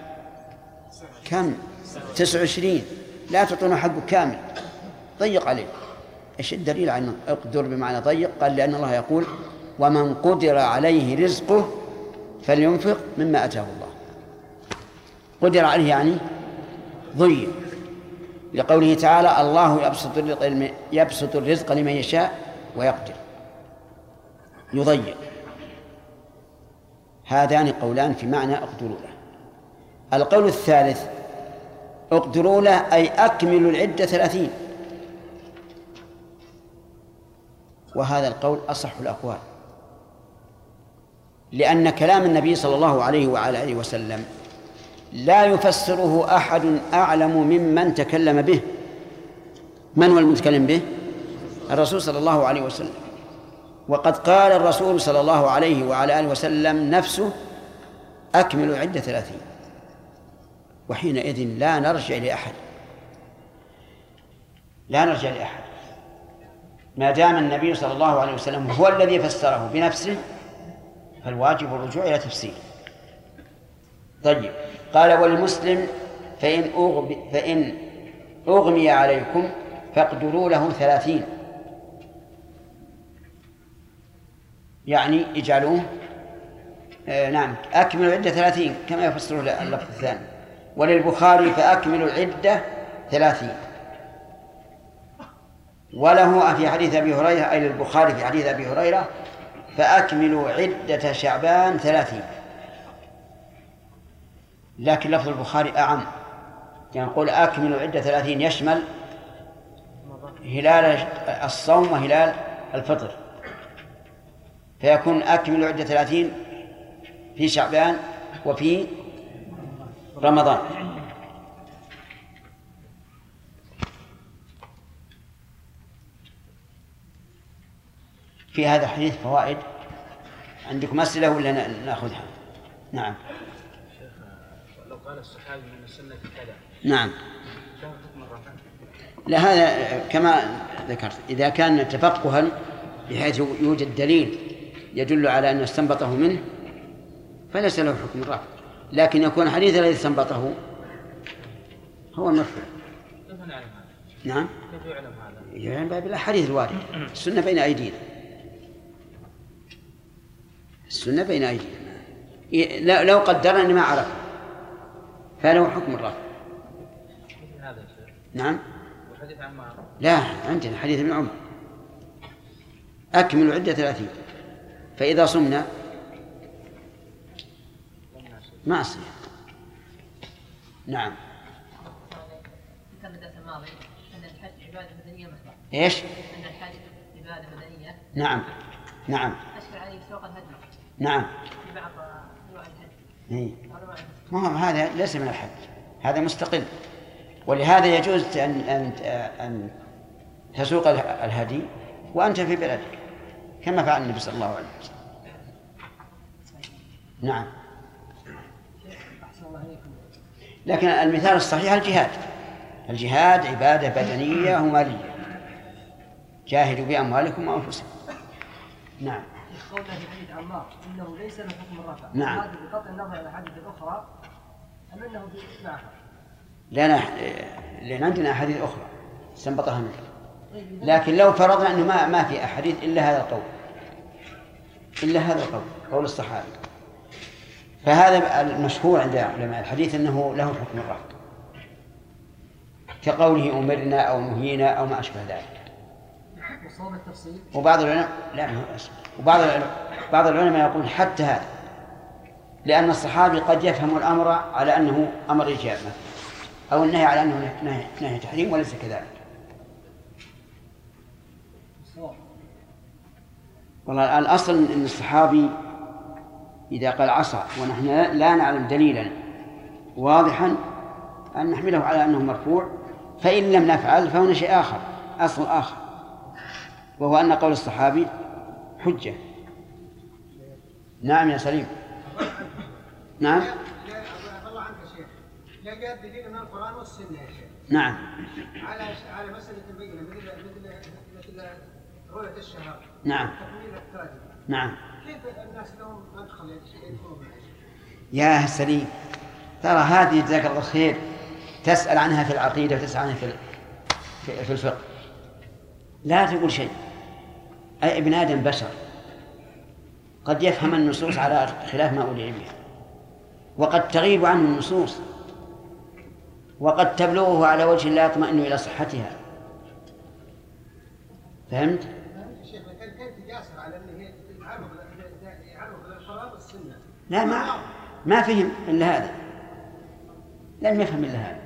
كم 29، لا تعطونه حقه كامل، ضيق عليه. إيش الدليل على اقدر بمعنى ضيق؟ قال لأن الله يقول ومن قدر عليه رزقه فلينفق مما أتاه الله. قدر عليه يعني ضيق، لقوله تعالى الله يبسط الرزق لمن يشاء ويقدر. يضيق. هذان قولان في معنى اقدروا له. القول الثالث اقدروا له أي أكملوا العدة 30. وهذا القول أصح الأقوال، لأن كلام النبي صلى الله عليه وعلى آله وسلم لا يفسره أحد أعلم ممن تكلم به. من هو المتكلم به؟ الرسول صلى الله عليه وسلم. وقد قال الرسول صلى الله عليه وعلى آله وسلم نفسه أكملوا عدة 30. وحينئذ لا نرجع لأحد، لا نرجع لأحد ما دام النبي صلى الله عليه وسلم هو الذي فسره بنفسه، فالواجب الرجوع إلى تفسيره. طيب. قال ولمسلم فإن أغمي عليكم فاقدروا له 30، يعني اجعلوه نعم أكملوا العدة 30 كما يفسره اللفظ الثاني. وللبخاري فأكملوا العدة 30. وله في حديث أبي هريرة، أي للبخاري في حديث أبي هريرة فأكملوا عدة شعبان 30. لكن لفظ البخاري أعم، يعني نقول أكملوا عدة 30 يشمل هلال الصوم وهلال الفطر، فيكون أكملوا عدة 30 في شعبان وفي رمضان. في هذا الحديث فوائد. عندكم أسئلة ولا نأخذها؟ نعم. شيخ لو قال الصحابي من السنة كذا. نعم. لا، هذا كما ذكرت إذا كان تفقها بحيث يوجد دليل يدل على أن استنبطه منه فليس له حكم الرفع، لكن يكون الحديث الذي استنبطه هو المرفوع. كيف نعلم هذا؟ نعم. كيف يعلم هذا؟ يعني باب الحديث الوارد، السنة بين أيدينا، السنة بين أيدينا. لو قدرنا أني ما عرف فله حكم الرفع. هذا الشيء. نعم. وحديث عمار. لا، عندنا حديث ابن عمر أكمل العدة 30، فإذا صمنا معصية. نعم. كان الدرس الماضي أن الحج عبادة مدنية محضة. إيش؟ أن الحج عبادة مدنية. نعم. نعم. أشكل عليه سوق الهدي. نعم. في بعض أنواع الحج. إيه. ما هو هذا ليس من الحج، هذا مستقل، ولهذا يجوز أن تسوق الهدي وأنت في بلدك كما فعل النبي صلى الله عليه وسلم. نعم. لكن المثال الصحيح الجهاد عبادة بدنية ومالية، جاهدوا بأموالكم وأنفسكم. نعم. قوله في حديث عمار انه ليس له حكم الرفع. نعم. هذا بقطع النظر عن الحديث الاخرى ام انه معها؟ لا، لأن عندنا أحاديث أخرى استنبطها منه، لكن لو فرضنا أنه ما في أحاديث إلا هذا القول، قول الصحابي، فهذا المشهور عند علماء الحديث أنه له حكم الرفع، كقوله أمرنا أو نهينا أو ما أشبه ذلك. وصوب التفصيل. وبعض العلماء بعض العلماء يقول حتى هذا، لأن الصحابي قد يفهم الأمر على أنه أمر إيجاب مثلا، أو النهي على أنه نهي تحريم وليس كذلك. والله الأصل أن الصحابي إذا قال عصى ونحن لا نعلم دليلا واضحا أن نحمله على أنه مرفوع، فإن لم نفعل فهنا شيء آخر، أصل آخر، وهو أن قول الصحابي حجة. نعم يا سليم. نعم. الله عنك يا شيخ، لا جاء دليل من القرآن والسنة يا شيخ. نعم. على مسألة بينة مثل رؤية الشهر. نعم. تكميل التاجر. نعم. كيف الناس لهم مدخل يدخلون؟ يا سليم، ترى هذه جزاك الله خير تسأل عنها في العقيدة وتسأل عنها في الفقه. لا تقول شيء، أي ابن آدم بشر قد يفهم النصوص على خلاف ما أولي بها، وقد تغيب عنه النصوص، وقد تبلغه على وجه لا يطمئن إلى صحتها. فهمت؟ شيخ كيف تجاسر على أنه يعرف القرآن والسنة؟ لا، ما فهم إلا هذا، لم يفهم إلا هذا.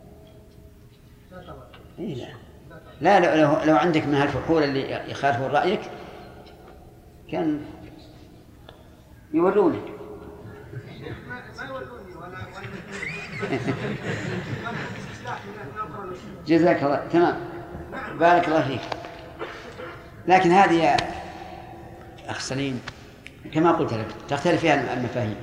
إيه لا لو عندك من هالفحول اللي يخالفون رأيك كان يورونك. ما يوروني ولا جزاك الله، تمام، بارك الله فيك. لكن هذه يا أخ سليم كما قلت لك تختلف فيها المفاهيم.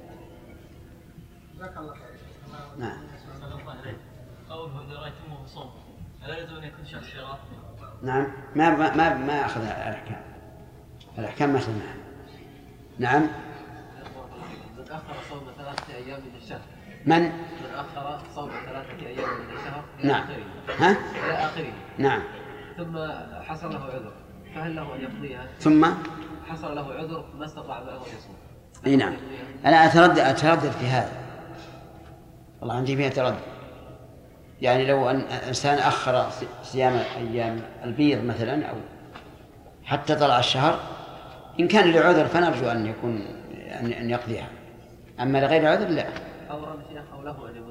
جزاك الله خير. نعم. قوله إذا رأيتموه صوم، هل لازم أن يكون شخص شراب؟ نعم. ما أخذ الأحكام ما أخذناها. نعم. من أخر صوم 3 أيام من الشهر. من أخر صوم 3 أيام من الشهر نعم. إلى آخره. نعم. ثم حصل له عذر، فهل له أن يقضيها؟ ثم حصل له عذر ما استطاع معه أن يصوم. اي نعم. أنا أتردد في هذا، والله عندي فيها تردد. يعني لو أن إنسان أخر صيام أيام البيض مثلا أو حتى طلع الشهر، إن كان لعذر فنرجو أن يكون أن يقضيها، أما لغير عذر لا. فورا شيخ أو له أن يمد؟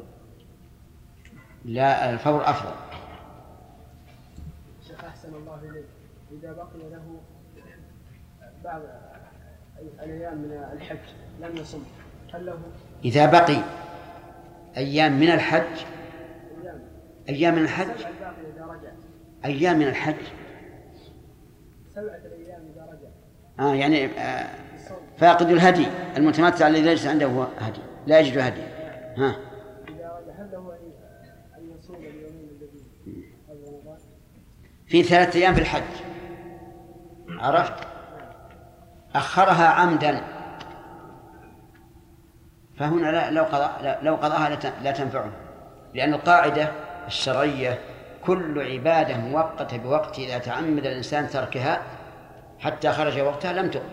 لا، الفور أفضل. شيخ أحسن الله إليك، إذا بقي له بعض الأيام من الحج لم يصم هل له؟ إذا بقي أيام من الحج، أيام من الحج، الباقي إذا رجع، أيام من الحج 7 أيام إذا رجع. يعني فاقد الهدي المتمتع الذي ليس عنده هدي، لا يجد هدي. ها هل له أن يصوم اليومين الذي قبل رمضان؟ في 3 أيام في الحج، عرفت؟ أخرها عمدا، فهنا لو قضاها لا تنفعه، لأن القاعدة الشرعية كل عبادة مؤقتة بوقت إذا تعمد الإنسان تركها حتى خرج وقتها لم تقبل.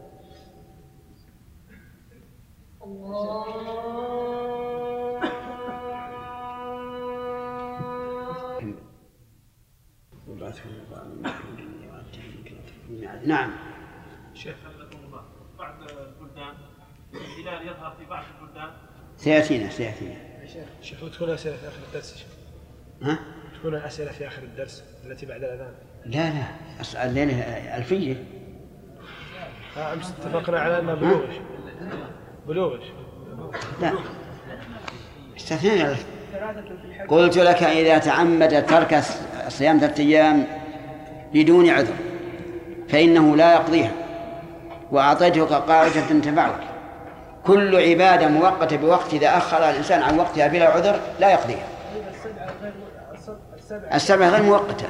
نعم. شيخ حفظكم الله، بعض البلدان الهلال يظهر في بعض البلدان. سيأتينا. شيخ وتكون أسئلة في آخر الدرس. ها؟ تكون أسئلة في آخر الدرس التي بعد الأذان. لا الليلة ألفية. أمس اتفقنا على أنها بلوغش. لا استثنينا. قلت لك إذا تعمد ترك صيام 3 أيام بدون عذر فإنه لا يقضيها، وأعطيتك قاعدة تنفعك: كل عبادة مؤقتة بوقت إذا أخر الإنسان عن وقتها بلا عذر لا يقضيها. 7 غير مؤقتة،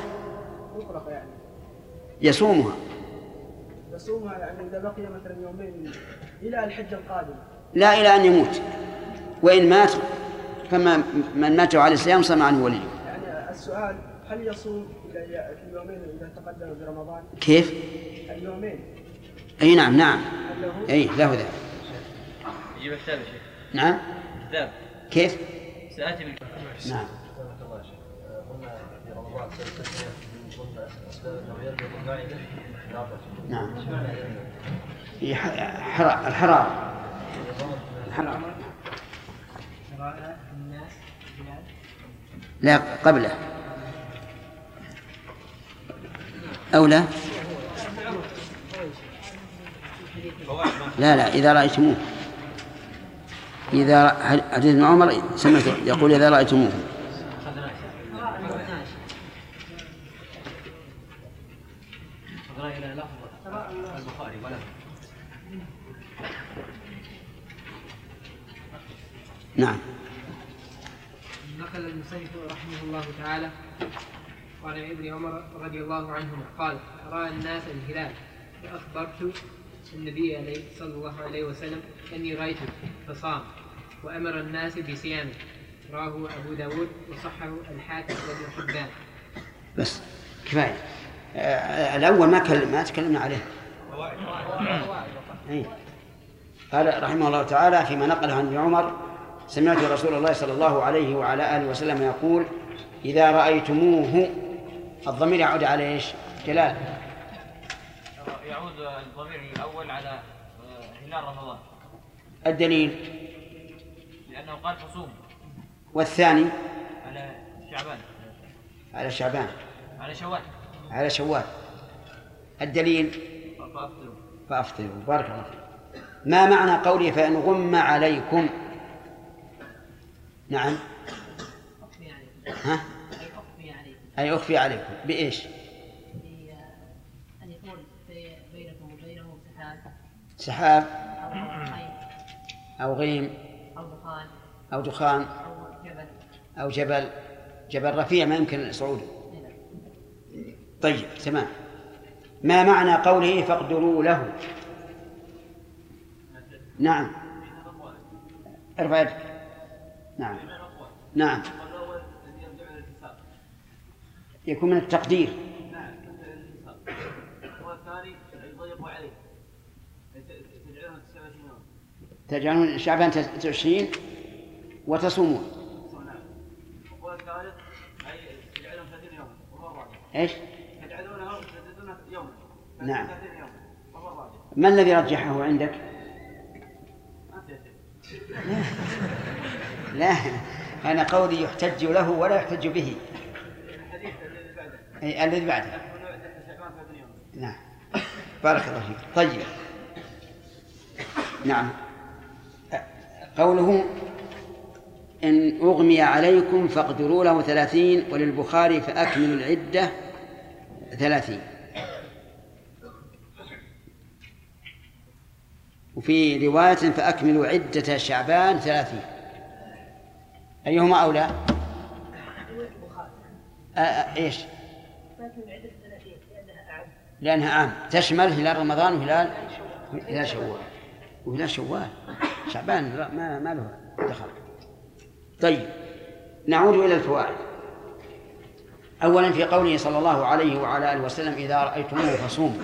يصومها يعني إذا بقي مثلا يومين إلى الحج القادم، لا إلى أن يموت، وإن مات فما من مات على الصيام صام عنه وليه. يعني السؤال: هل يصوم في اليومين إذا تقدم برمضان؟ كيف؟ اليومين. أي نعم. أي له ذلك. يجيب الكتاب يا شيخ. نعم. كتاب. كيف؟ سآتي بالكتاب. نعم. نعم. الحرارة. لا قبله أو لا؟ لا إذا رأيتموه. إذا حديث ابن عمر سمعت يقول إذا رأيتموه. نعم. نقل المصنف رحمه الله تعالى قال ابن عمر رضي الله عنهما قال: رأى الناس الهلال فأخبرت النبي صلى الله عليه وسلم أني رأيته فصام وأمر الناس بصيامه. رواه أبو داود وصححه الحاكم وابن حبان. بس كفاية. الأول ما تكلمنا عليه. قال رحمه الله تعالى فيما نقله عن ابن عمر: سمعت رسول الله صلى الله عليه وعلى آله وسلم يقول: إذا رأيتموه. الضمير يعود على إيش؟ جلال. يعود الضمير الأول على هلال رمضان. الدليل؟ لأنه قال فصوم. والثاني؟ على شعبان. على شعبان. على شوال. الدليل؟ فأفطروا. بارك الله فيك. ما معنى قوله فإن غم عليكم؟ نعم. ها؟ أي أخفي عليكم بإيش؟ أن يكون بينكم وبينه سحاب أو غيم أو دخان أو جبل رفيع ما يمكن صعوده. طيب تمام. ما معنى قوله فاقدروا له؟ نعم. ارفع يدك. نعم. يكون من التقدير. والثاني يضيق عليه تجعلون شعبان 29 وتصومون. والثالث يجعلون 30 يوما وهو الرابع. ايش؟ يجعلونه يوما. نعم. ما الذي رجحه عندك؟ لا أنا قولي يحتج له ولا يحتج به. الذي بعده. نعم. بارك الله فيك. طيب. نعم. قوله إن أغمي عليكم فاقدروا له 30، وللبخاري فأكملوا العدة 30. وفي رواية فأكملوا عدة شعبان 30. أيهما أولى؟ إيش؟ لأنها عام تشمل هلال رمضان وهلال شوال وهلال شوال. شعبان ما له دخل. طيب نعود إلى الفوائد. أولا في قوله صلى الله عليه وعلى آله وسلم إذا رأيتموه فصوموا.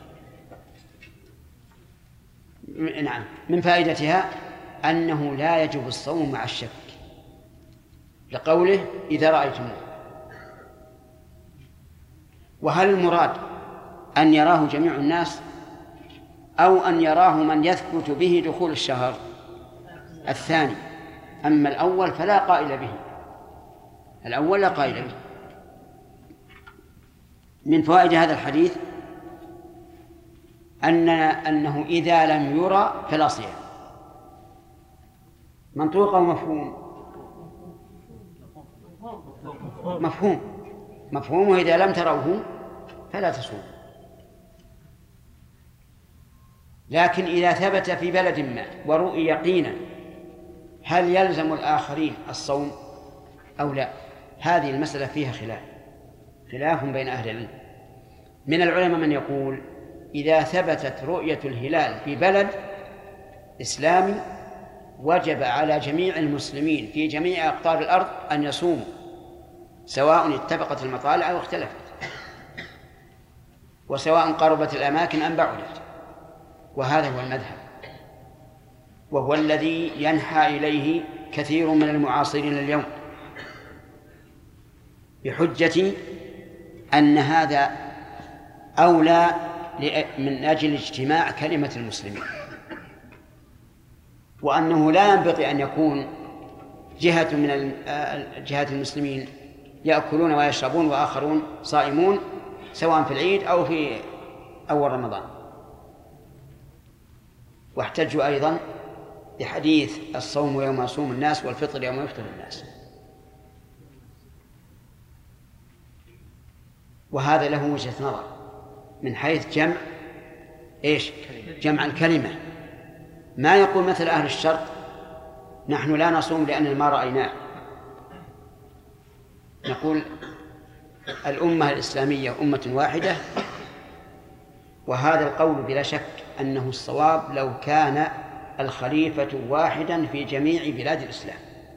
نعم، من فائدتها أنه لا يجب الصوم مع الشك لقوله إذا رأيتموه. وهل المراد أن يراه جميع الناس أو أن يراه من يثبت به دخول الشهر؟ الثاني. أما الأول فلا قائل به، الأول لا قائل به. من فوائد هذا الحديث أنه إذا لم يرى فلا صيام. منطوق أو مفهوم؟ مفهوم. إذا لم تروه فلا تصوم. لكن إذا ثبت في بلد ما ورؤي يقينا هل يلزم الآخرين الصوم أو لا؟ هذه المسألة فيها خلاف بين أهل العلم. من العلماء من يقول إذا ثبتت رؤية الهلال في بلد إسلامي وجب على جميع المسلمين في جميع أقطار الأرض أن يصوموا سواء اتفقت المطالع أو اختلفت، وسواء قربت الأماكن أم بعدت. وهذا هو المذهب، وهو الذي ينحى إليه كثير من المعاصرين اليوم بحجة أن هذا أولى من أجل اجتماع كلمة المسلمين، وأنه لا ينبغي أن يكون جهة من جهات المسلمين يأكلون ويشربون وآخرون صائمون سواء في العيد أو في أول رمضان. واحتجوا أيضا بحديث الصوم يوم يصوم الناس والفطر يوم يفطر الناس، وهذا له وجهة نظر من حيث جمع الكلمة. ما يقول مثل أهل الشرق نحن لا نصوم لأن ما رأيناه. نقول الأمة الإسلامية أمة واحدة، وهذا القول بلا شك أنه الصواب لو كان الخليفة واحدا في جميع بلاد الإسلام.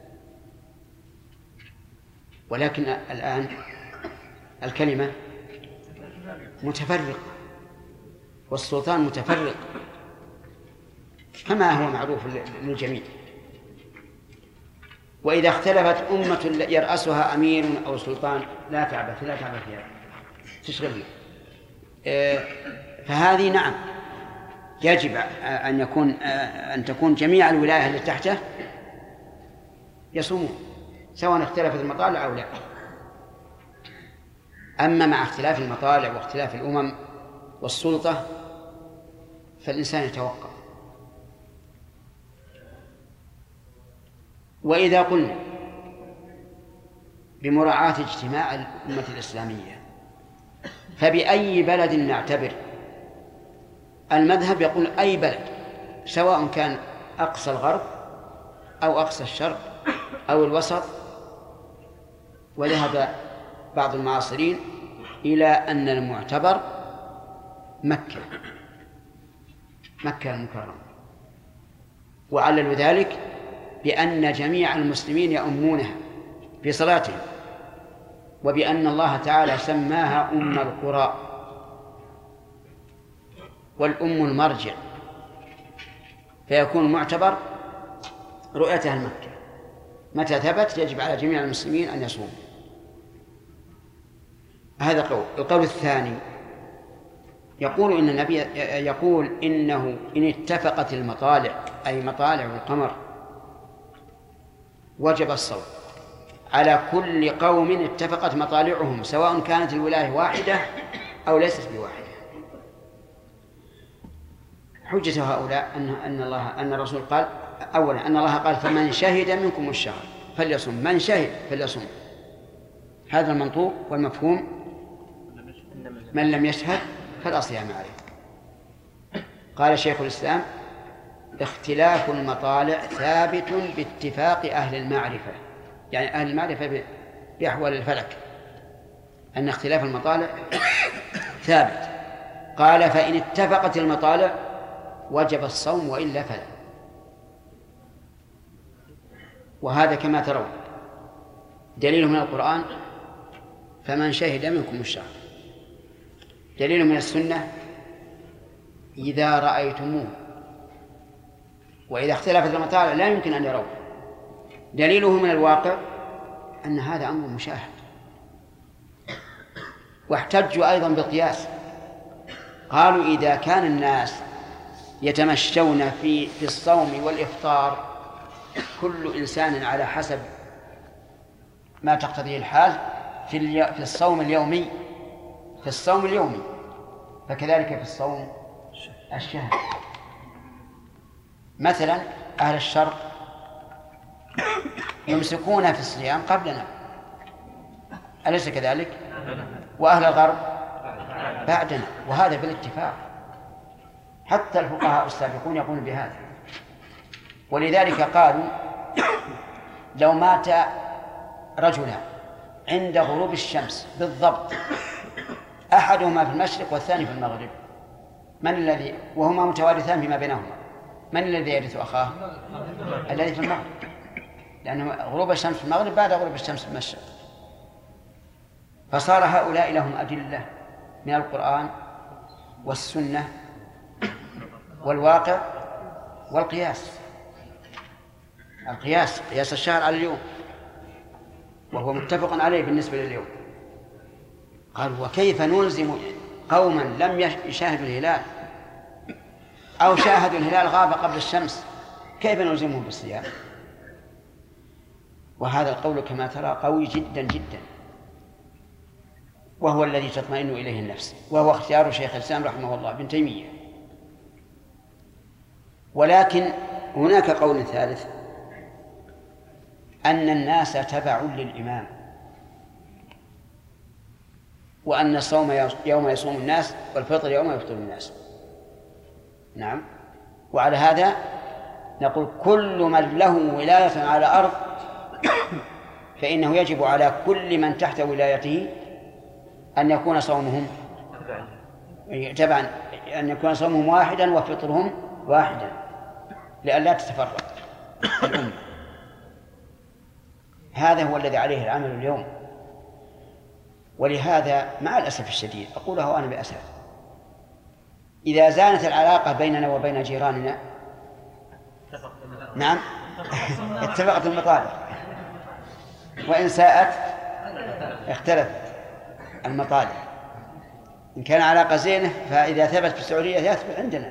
ولكن الآن الكلمة متفرقة والسلطان متفرق، فما هو معروف للجميع. وإذا اختلفت أمة يرأسها أمير أو سلطان لا تعبث فيها تشغل. فهذه نعم يجب أن تكون جميع الولاية التي تحته يصومون سواء اختلفت المطالع أو لا. أما مع اختلاف المطالع واختلاف الأمم والسلطة فالإنسان يتوقف. وإذا قلنا بمراعاة اجتماع الأمة الإسلامية فبأي بلد نعتبر؟ المذهب يقول أي بلد سواء كان أقصى الغرب أو أقصى الشرق أو الوسط. وذهب بعض المعاصرين إلى أن المعتبر مكة المكرمة، وعللوا ذلك بأن جميع المسلمين يؤمونها في صلاتهم، وبأن الله تعالى سماها أم القرى والأم المرجع، فيكون معتبر رؤيتها المكة. متى ثبت يجب على جميع المسلمين أن يصوموا. هذا قول. القول الثاني يقول إن النبي يقول إنه إن اتفقت المطالع أي مطالع القمر وجب الصوم على كل قوم اتفقت مطالعهم سواء كانت الولاية واحدة أو ليست بواحدة. حجة هؤلاء أن الرسول قال أولا أن الله قال فمن شهد منكم الشهر فليصم، من شهد فليصم. هذا المنطوق والمفهوم من لم يشهد فلا صيام عليه. قال شيخ الإسلام اختلاف المطالع ثابت باتفاق أهل المعرفة، يعني أهل المعرفة بأحوال الفلك أن اختلاف المطالع ثابت. قال فإن اتفقت المطالع وجب الصوم وإلا فلا. وهذا كما ترون دليل من القرآن فمن شهد منكم الشهر، دليل من السنة إذا رأيتموه، وإذا اختلفت المطالع لا يمكن أن يروه، دليله من الواقع أن هذا أمر مشاهد. واحتجوا أيضا بالقياس، قالوا إذا كان الناس يتمشون في الصوم والإفطار كل إنسان على حسب ما تقتضيه الحال في الصوم اليومي، فكذلك في الصوم الشهري. مثلا أهل الشرق يمسكون في الصيام قبلنا، أليس كذلك؟ وأهل الغرب بعدنا، وهذا بالاتفاق، حتى الفقهاء السابقون يقولون بهذا. ولذلك قالوا لو مات رجلان عند غروب الشمس بالضبط، أحدهما في المشرق والثاني في المغرب، من الذي وهما متوارثان فيما بينهما، من الذي يرث أخاه؟ الذي في المغرب، لأنه غروب الشمس في المغرب بعد غروب الشمس في المشرق. فصار هؤلاء لهم أدلة من القرآن والسنة والواقع والقياس. قياس الشهر على اليوم، وهو متفق عليه بالنسبة لليوم. قال وكيف نلزم قوما لم يشاهدوا الهلال أو شاهدوا الهلال غاب قبل الشمس، كيف نلزمهم بالصيام؟ وهذا القول كما ترى قوي جدا جدا، وهو الذي تطمئن إليه النفس، وهو اختيار شيخ الإسلام رحمه الله ابن تيمية. ولكن هناك قول ثالث، أن الناس تبع للإمام، وأن الصوم يوم يصوم الناس والفطر يوم يفطر الناس. نعم، وعلى هذا نقول كل من له ولاية على أرض فإنه يجب على كل من تحت ولايته أن يكون صومهم تبعا، أن يكون صومهم واحدا وفطرهم واحدا، لئلا تتفرق الأمة. هذا هو الذي عليه العمل اليوم. ولهذا مع الأسف الشديد أقوله أنا بأسف، إذا زانت العلاقة بيننا وبين جيراننا نعم اتفقت المطالب، وإن ساءت اختلفت المطالب. إن كان علاقة زينة فإذا ثبت في السعودية يثبت عندنا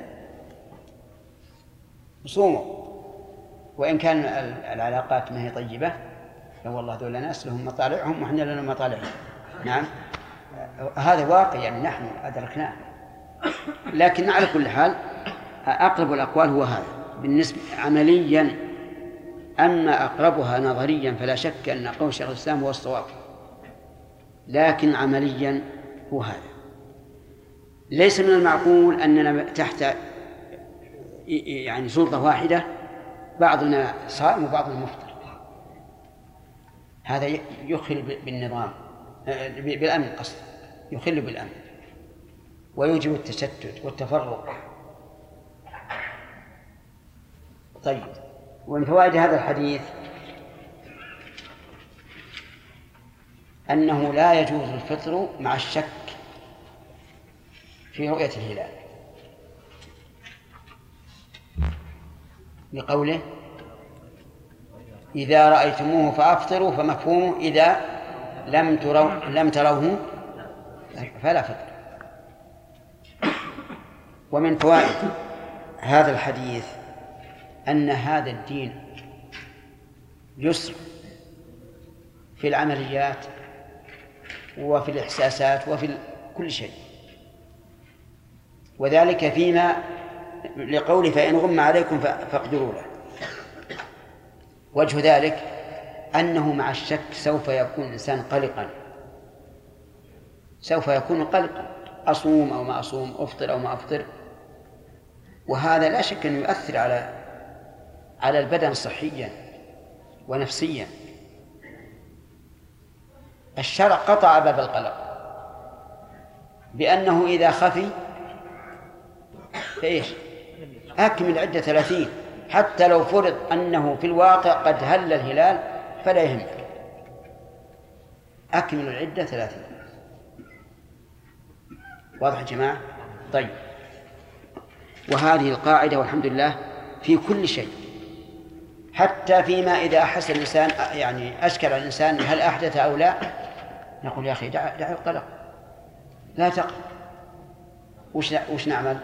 صوموا، وإن كان العلاقات ما هي طيبة والله ذول ناس لهم مطالعهم وإحنا لنا مطالعهم. نعم، هذا واقع يعني نحن أدركناه. لكن على كل حال أقرب الأقوال هو هذا بالنسبة عمليا، أما أقربها نظريا فلا شك أن قول شيخ الإسلام هو الصواب، لكن عمليا هو هذا. ليس من المعقول أننا تحت يعني سلطة واحدة بعضنا صائم وبعضنا مفطر، هذا يخل بالنظام بالأمن، قصد يخل بالأمن ويوجب التشتت والتفرق. طيب، ومن فوائد هذا الحديث أنه لا يجوز الفطر مع الشك في رؤية الهلال، لقوله إذا رأيتموه فأفطروا، فمفهومه إذا لم تروه فلا فطر. ومن فوائد هذا الحديث أن هذا الدين يسر في العمليات وفي الإحساسات وفي كل شيء، وذلك فيما لقوله فإن غم عليكم فاقدروا له. وجه ذلك أنه مع الشك سوف يكون الإنسان قلقا، سوف يكون قلقا، أصوم أو ما أصوم، أفطر أو ما أفطر. وهذا لا شك أنه يؤثر على البدن صحيا ونفسيا. الشرع قطع باب القلق بأنه إذا خفي فإيش؟ أكمل عدة 30، حتى لو فرض أنه في الواقع قد هل الهلال فلا يهمك، أكمل العدة 30. واضح يا جماعة؟ طيب، وهذه القاعدة والحمد لله في كل شيء، حتى فيما إذا أحس الإنسان يعني أشكل على الإنسان هل أحدث أو لا، نقول يا أخي دع القلق، لا تقل. وش نعمل؟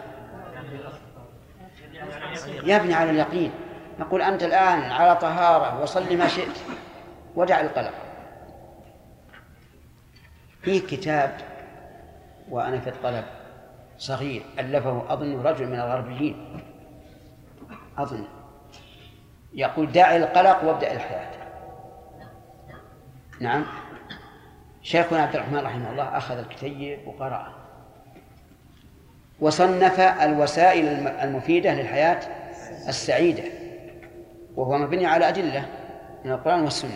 يبني على اليقين، نقول أنت الآن على طهارة وصل ما شئت ودع القلق. في كتاب وأنا في الطلب صغير ألفه أظن رجل من الغربيين أظن، يقول دع القلق وابدأ الحياة. نعم، شيخنا عبد الرحمن رحمه الله أخذ الكتيب وقرأه وصنف الوسائل المفيدة للحياة السعيدة، وهو مبني على أدلة من القرآن والسنة.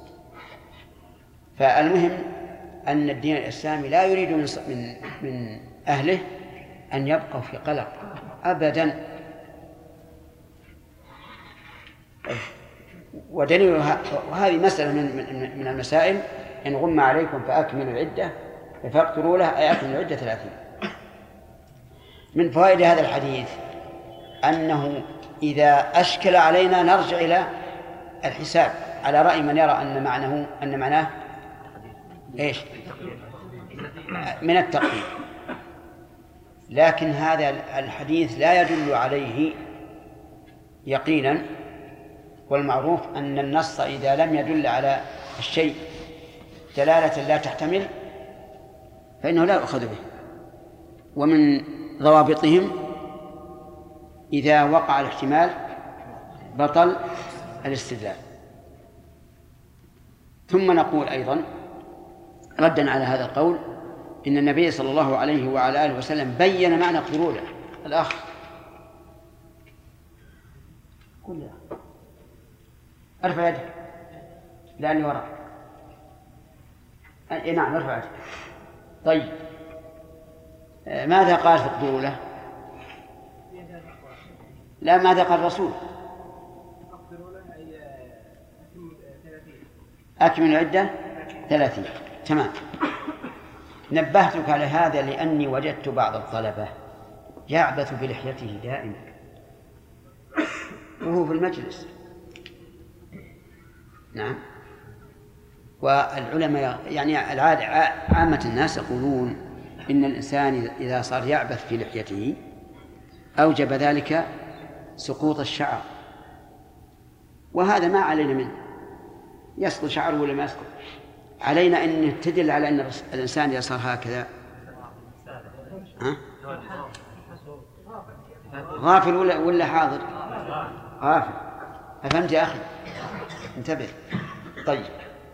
فالمهم أن الدين الإسلامي لا يريد من أهله أن يبقوا في قلق أبدا. ودليل وهذه مسألة من المسائل، إن غم عليكم فأكملوا العدة فاقتلوا له، أي أكملوا العدة 30. من فوائد هذا الحديث أنه إذا أشكل علينا نرجع إلى الحساب، على رأي من يرى أن معناه إيش؟ من التقدير. لكن هذا الحديث لا يدل عليه يقينا، والمعروف أن النص إذا لم يدل على الشيء دلالة لا تحتمل فإنه لا يؤخذ به. ومن ضوابطهم إذا وقع الاحتمال بطل الاستدلال. ثم نقول أيضا ردا على هذا القول إن النبي صلى الله عليه وعلى آله وسلم بين معنى اقتلوا له. الأخ قل ارفع يدك لأني وراء. نعم ارفع يدك. طيب، ماذا قال في اقتلوا له؟ لا، ماذا قال الرسول؟ أكمل العدة 30. تمام. نبهتك على هذا لأني وجدت بعض الطلبة يعبث بلحيته دائما وهو في المجلس. نعم. والعلماء يعني عامة الناس يقولون إن الإنسان إذا صار يعبث في لحيته أوجب ذلك سقوط الشعر، وهذا ما علينا منه، يسقط شعره ولا ما يسقط. علينا أن نتدل على أن الإنسان إذا صار هكذا غافل ولا حاضر؟ غافل. أفهمت يا أخي؟ انتبه. طيب،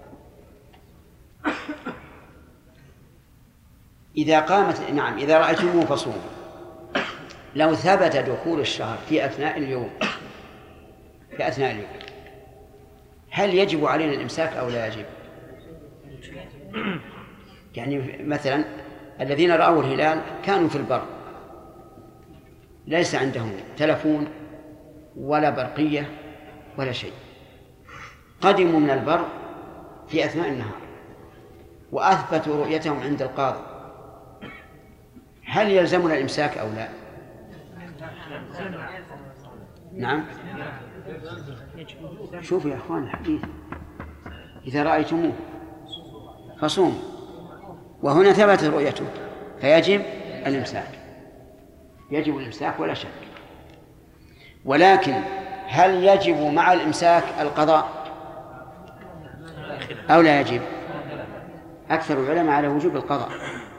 إذا قامت نعم إذا رأيتموه فصوموا. لو ثبت دخول الشهر في أثناء اليوم هل يجب علينا الإمساك أو لا يجب؟ يعني مثلا الذين رأوا الهلال كانوا في البر، ليس عندهم تلفون ولا برقية ولا شيء، قدموا من البر في أثناء النهار وأثبتوا رؤيتهم عند القاضي، هل يلزمنا الإمساك أو لا؟ نعم. شوفوا يا أخوان الحديث، إذا رأيتموه فصوموا، وهنا ثبتت رؤيته فيجب الإمساك، يجب الإمساك ولا شك. ولكن هل يجب مع الإمساك القضاء أو لا يجب؟ أكثر العلماء على وجوب القضاء.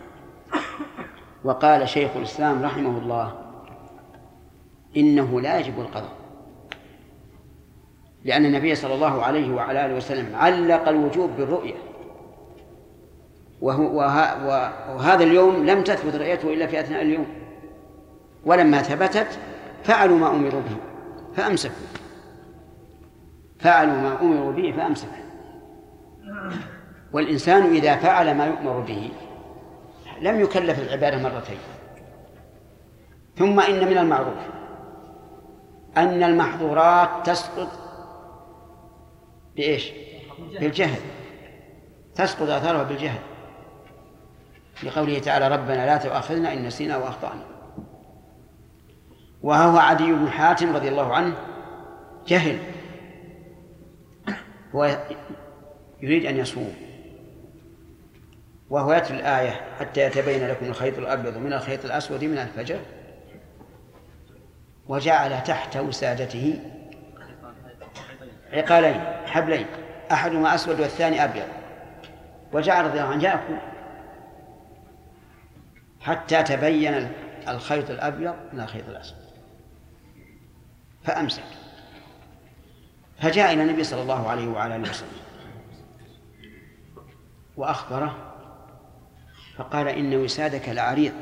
وقال شيخ الإسلام رحمه الله إنه لا يجب القضاء، لأن النبي صلى الله عليه وعلى آله وسلم علق الوجوب بالرؤية، وهذا اليوم لم تثبت رؤيته إلا في أثناء اليوم، ولما ثبتت فعلوا ما أمروا به فأمسكوا، فعلوا ما أمروا به فأمسكوا. والإنسان إذا فعل ما يؤمر به لم يكلف العبادة مرتين. ثم إن من المعروف أن المحظورات تسقط بإيش؟ بالجهل، تسقط آثارها بالجهل، لقوله تعالى ربنا لا تؤاخذنا إن نسينا وأخطأنا. وهو عدي بن حاتم رضي الله عنه جهل، هو يريد أن يصوم وهو يتلو الآية حتى يتبين لكم الخيط الأبيض من الخيط الأسود من الفجر، وجعل تحت وسادته عقالين حبلين أحدهما أسود والثاني أبيض، وجعل رضي الله عنه يأكل حتى تبين الخيط الأبيض من الخيط الأسود فأمسك. فجاء إلى النبي صلى الله عليه وعلى آله وسلم وأخبره فقال إن وسادك لعريض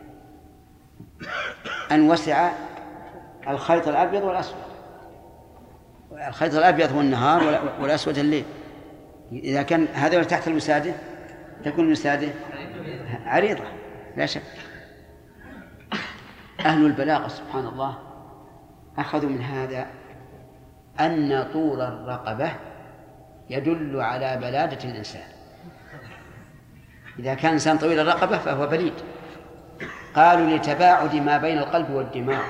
أن وسع الخيط الأبيض والأسود. الخيط الأبيض هو النهار والأسود الليل. إذا كان هذا تحت الوسادة تكون الوسادة عريضة لا شك. أهل البلاغة سبحان الله أخذوا من هذا أن طول الرقبة يدل على بلادة الإنسان. إذا كان إنسان طويل الرقبة فهو بليد. قالوا لتباعد ما بين القلب والدماغ.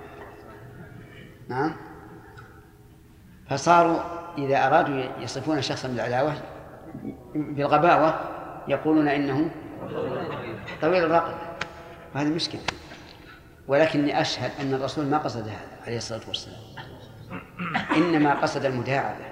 نعم. فصاروا إذا أرادوا يصفون شخصا بالعداوة بالغباوة يقولون إنه طويل الرقبة، وهذه مشكلة. ولكني أشهد أن الرسول ما قصد هذا عليه الصلاة والسلام، إنما قصد المداعبة،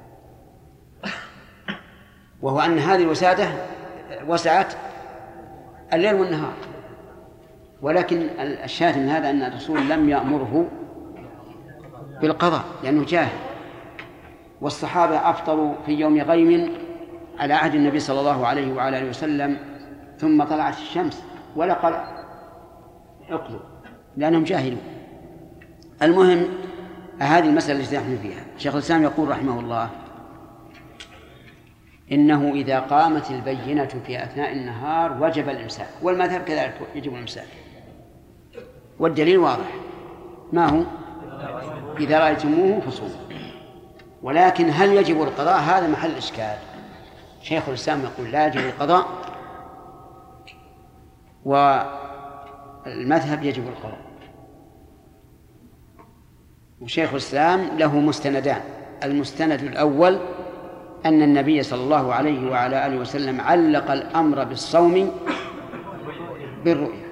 وهو أن هذه الوسادة وسعت الليل والنهار. ولكن الشاهد من هذا أن الرسول لم يأمره بالقضاء لأنه جاهل. والصحابة أفطروا في يوم غيم على عهد النبي صلى الله عليه وعلى آله وسلم، ثم طلعت الشمس ولا قال اقضوا لأنهم جاهلون. المهم هذه المسألة التي نحن فيها. شيخ الإسلام يقول رحمه الله إنه إذا قامت البينة في أثناء النهار وجب الإمساك، والمذهب كذلك يجب الإمساك. والدليل واضح، ما هو؟ إذا رأيتموه فصوموا. ولكن هل يجب القضاء؟ هذا محل إشكال. شيخ الإسلام يقول لا يجب القضاء، والمذهب يجب القضاء. وشيخ الإسلام له مستندان. المستند الأول أن النبي صلى الله عليه وعلى آله وسلم علق الأمر بالصوم بالرؤيا،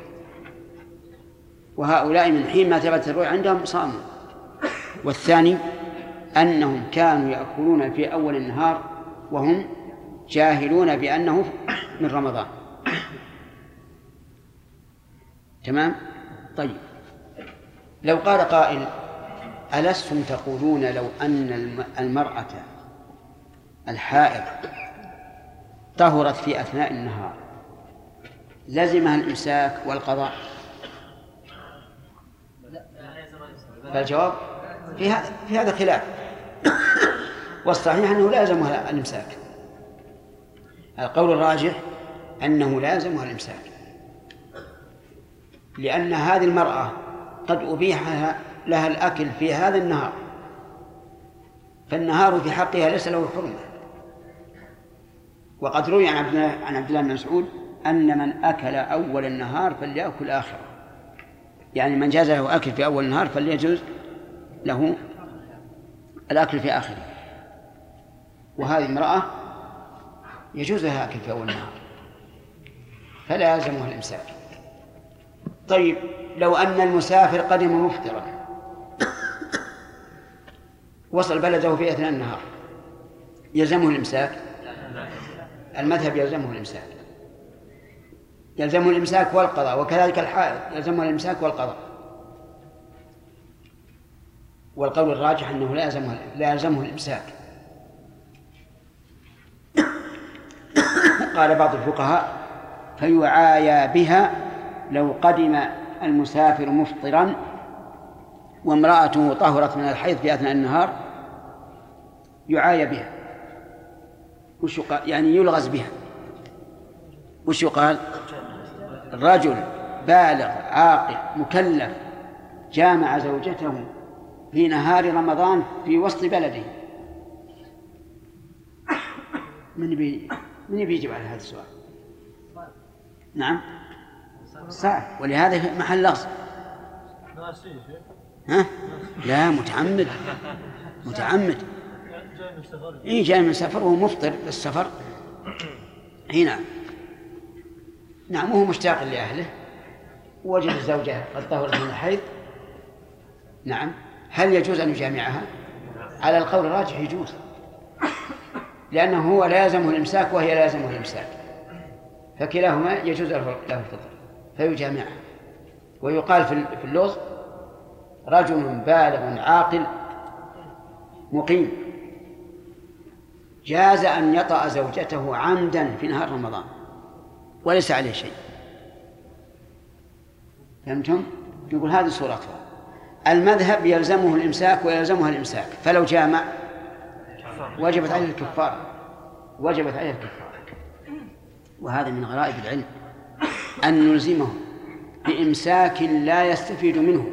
وهؤلاء من حين ما ثبت الرؤيا عندهم صاموا. والثاني أنهم كانوا يأكلون في أول النهار وهم جاهلون بأنه من رمضان. تمام؟ طيب، لو قال قائل ألستم تقولون لو أن المرأة الحائض طهرت في أثناء النهار لزمها الإمساك والقضاء؟ فالجواب في هذا خلاف، والصحيح أنه لا يلزمها الإمساك. القول الراجح أنه لا يلزمها الإمساك، لأن هذه المرأة قد أبيح لها الأكل في هذا النهار، فالنهار في حقها ليس له حرمة. وقد روي عن عبد الله بن مسعود أن من أكل أول النهار فليأكل آخره، يعني من جاز له أكل في أول النهار فليجوز له الأكل في آخره. وهذه امرأة يجوز لها أكل في أول النهار فلا يلزمها الإمساك. طيب، لو أن المسافر قدم مفطرا وصل بلده في أثناء النهار يلزمه الإمساك؟ المذهب يلزمه الإمساك، يلزمه الإمساك والقضاء. وكذلك الحائض يلزمه الإمساك والقضاء. والقول الراجح أنه لا يلزمه الإمساك. قال بعض الفقهاء فيعايا بها لو قدم المسافر مفطرا وامرأته طهرت من الحيض في أثناء النهار يعاي بها، وش يقال؟ يعني يلغز بها. وش يقال؟ رجل بالغ عاقل مكلف جامع زوجته في نهار رمضان في وسط بلده. من بيجب على هذا السؤال؟ نعم صعب، ولهذا محل لغز. ها؟ لا، متعمد. جاي من سفر وهو مفطر بالسفر. هنا نعم، وهو مشتاق لأهله ووجد الزوجة قد طهرت من الحيض. نعم، هل يجوز أن يجامعها؟ على القول الراجح يجوز، لأنه هو لا يلزمه الإمساك وهي لا يلزمه الإمساك، فكلاهما يجوز له الفطر فيجامعها. ويقال في اللغز رجل بالغ عاقل مقيم جاز أن يطأ زوجته عمدا في نهار رمضان وليس عليه شيء. فهمتم؟ يقول هذه صورتها. المذهب يلزمه الإمساك ويلزمها الإمساك، فلو جامع وجبت عليه الكفارة. وهذا من غرائب العلم أن نلزمه بإمساك لا يستفيد منه،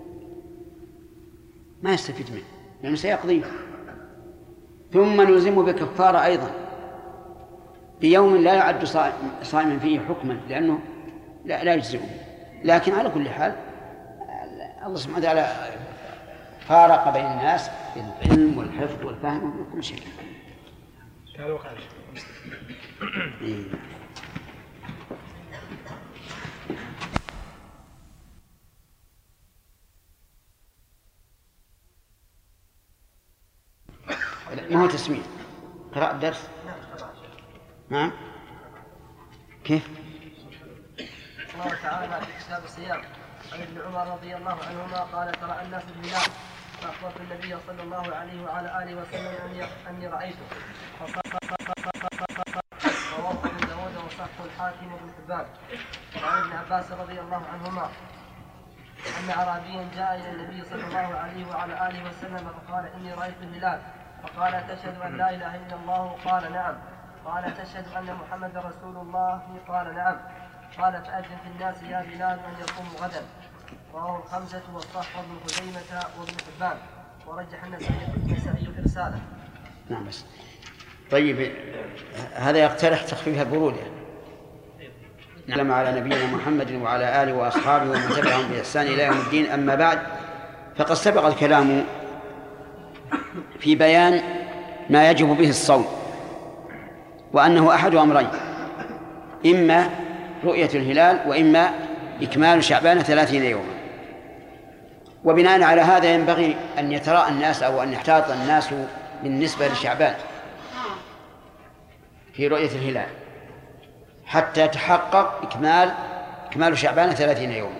ما يستفيد منه لأنه سيقضيه، ثم نلزمه بكفارة أيضا بيوم لا يعد صائما فيه حكما، لأنه لا يجزئه. لكن على كل حال الله سبحانه وتعالى فارق بين الناس في العلم والحفظ والفهم وكل شيء. ما هو تسمية قراءة الدرس؟ نعم. كيف؟ الله تعالى في كتاب الصيام عن ابن عمر رضي الله عنهما قال: ترى الناس الهلال فأخبرت النبي صلى الله عليه وعلى آله وسلم أني رأيته، رواه أبو داود وصححه الحاكم وابن حبان. وعن ابن عباس رضي الله عنهما أن أعرابيا جاء إلى النبي صلى الله عليه وعلى آله وسلم فقال: إني رأيت الهلال. فقال: تشهد أن لا إله إلا الله؟ قال: نعم. قال: تشهد أن محمد رسول الله؟ قال: نعم. قال: فأذن في الناس يا بلال أن يقوموا غدا. رواه الخمسة والصحح ابن خزيمة وابن حبان، ورجح النسائي في رسالة. نعم. بس طيب، هذا يقترح تخفيف البرودة. نعلم على نبينا محمد وعلى آله وأصحابه ومن تبعهم بإحسان إلى يوم الدين. أما بعد، فقد سبق الكلام في بيان ما يجب به الصوم، وأنه أحد أمرين: إما رؤية الهلال وإما إكمال شعبان 30 يوما. وبناء على هذا ينبغي أن يتراءى الناس أو أن يحتاط الناس بالنسبة لشعبان في رؤية الهلال حتى يتحقق إكمال شعبان 30 يوما.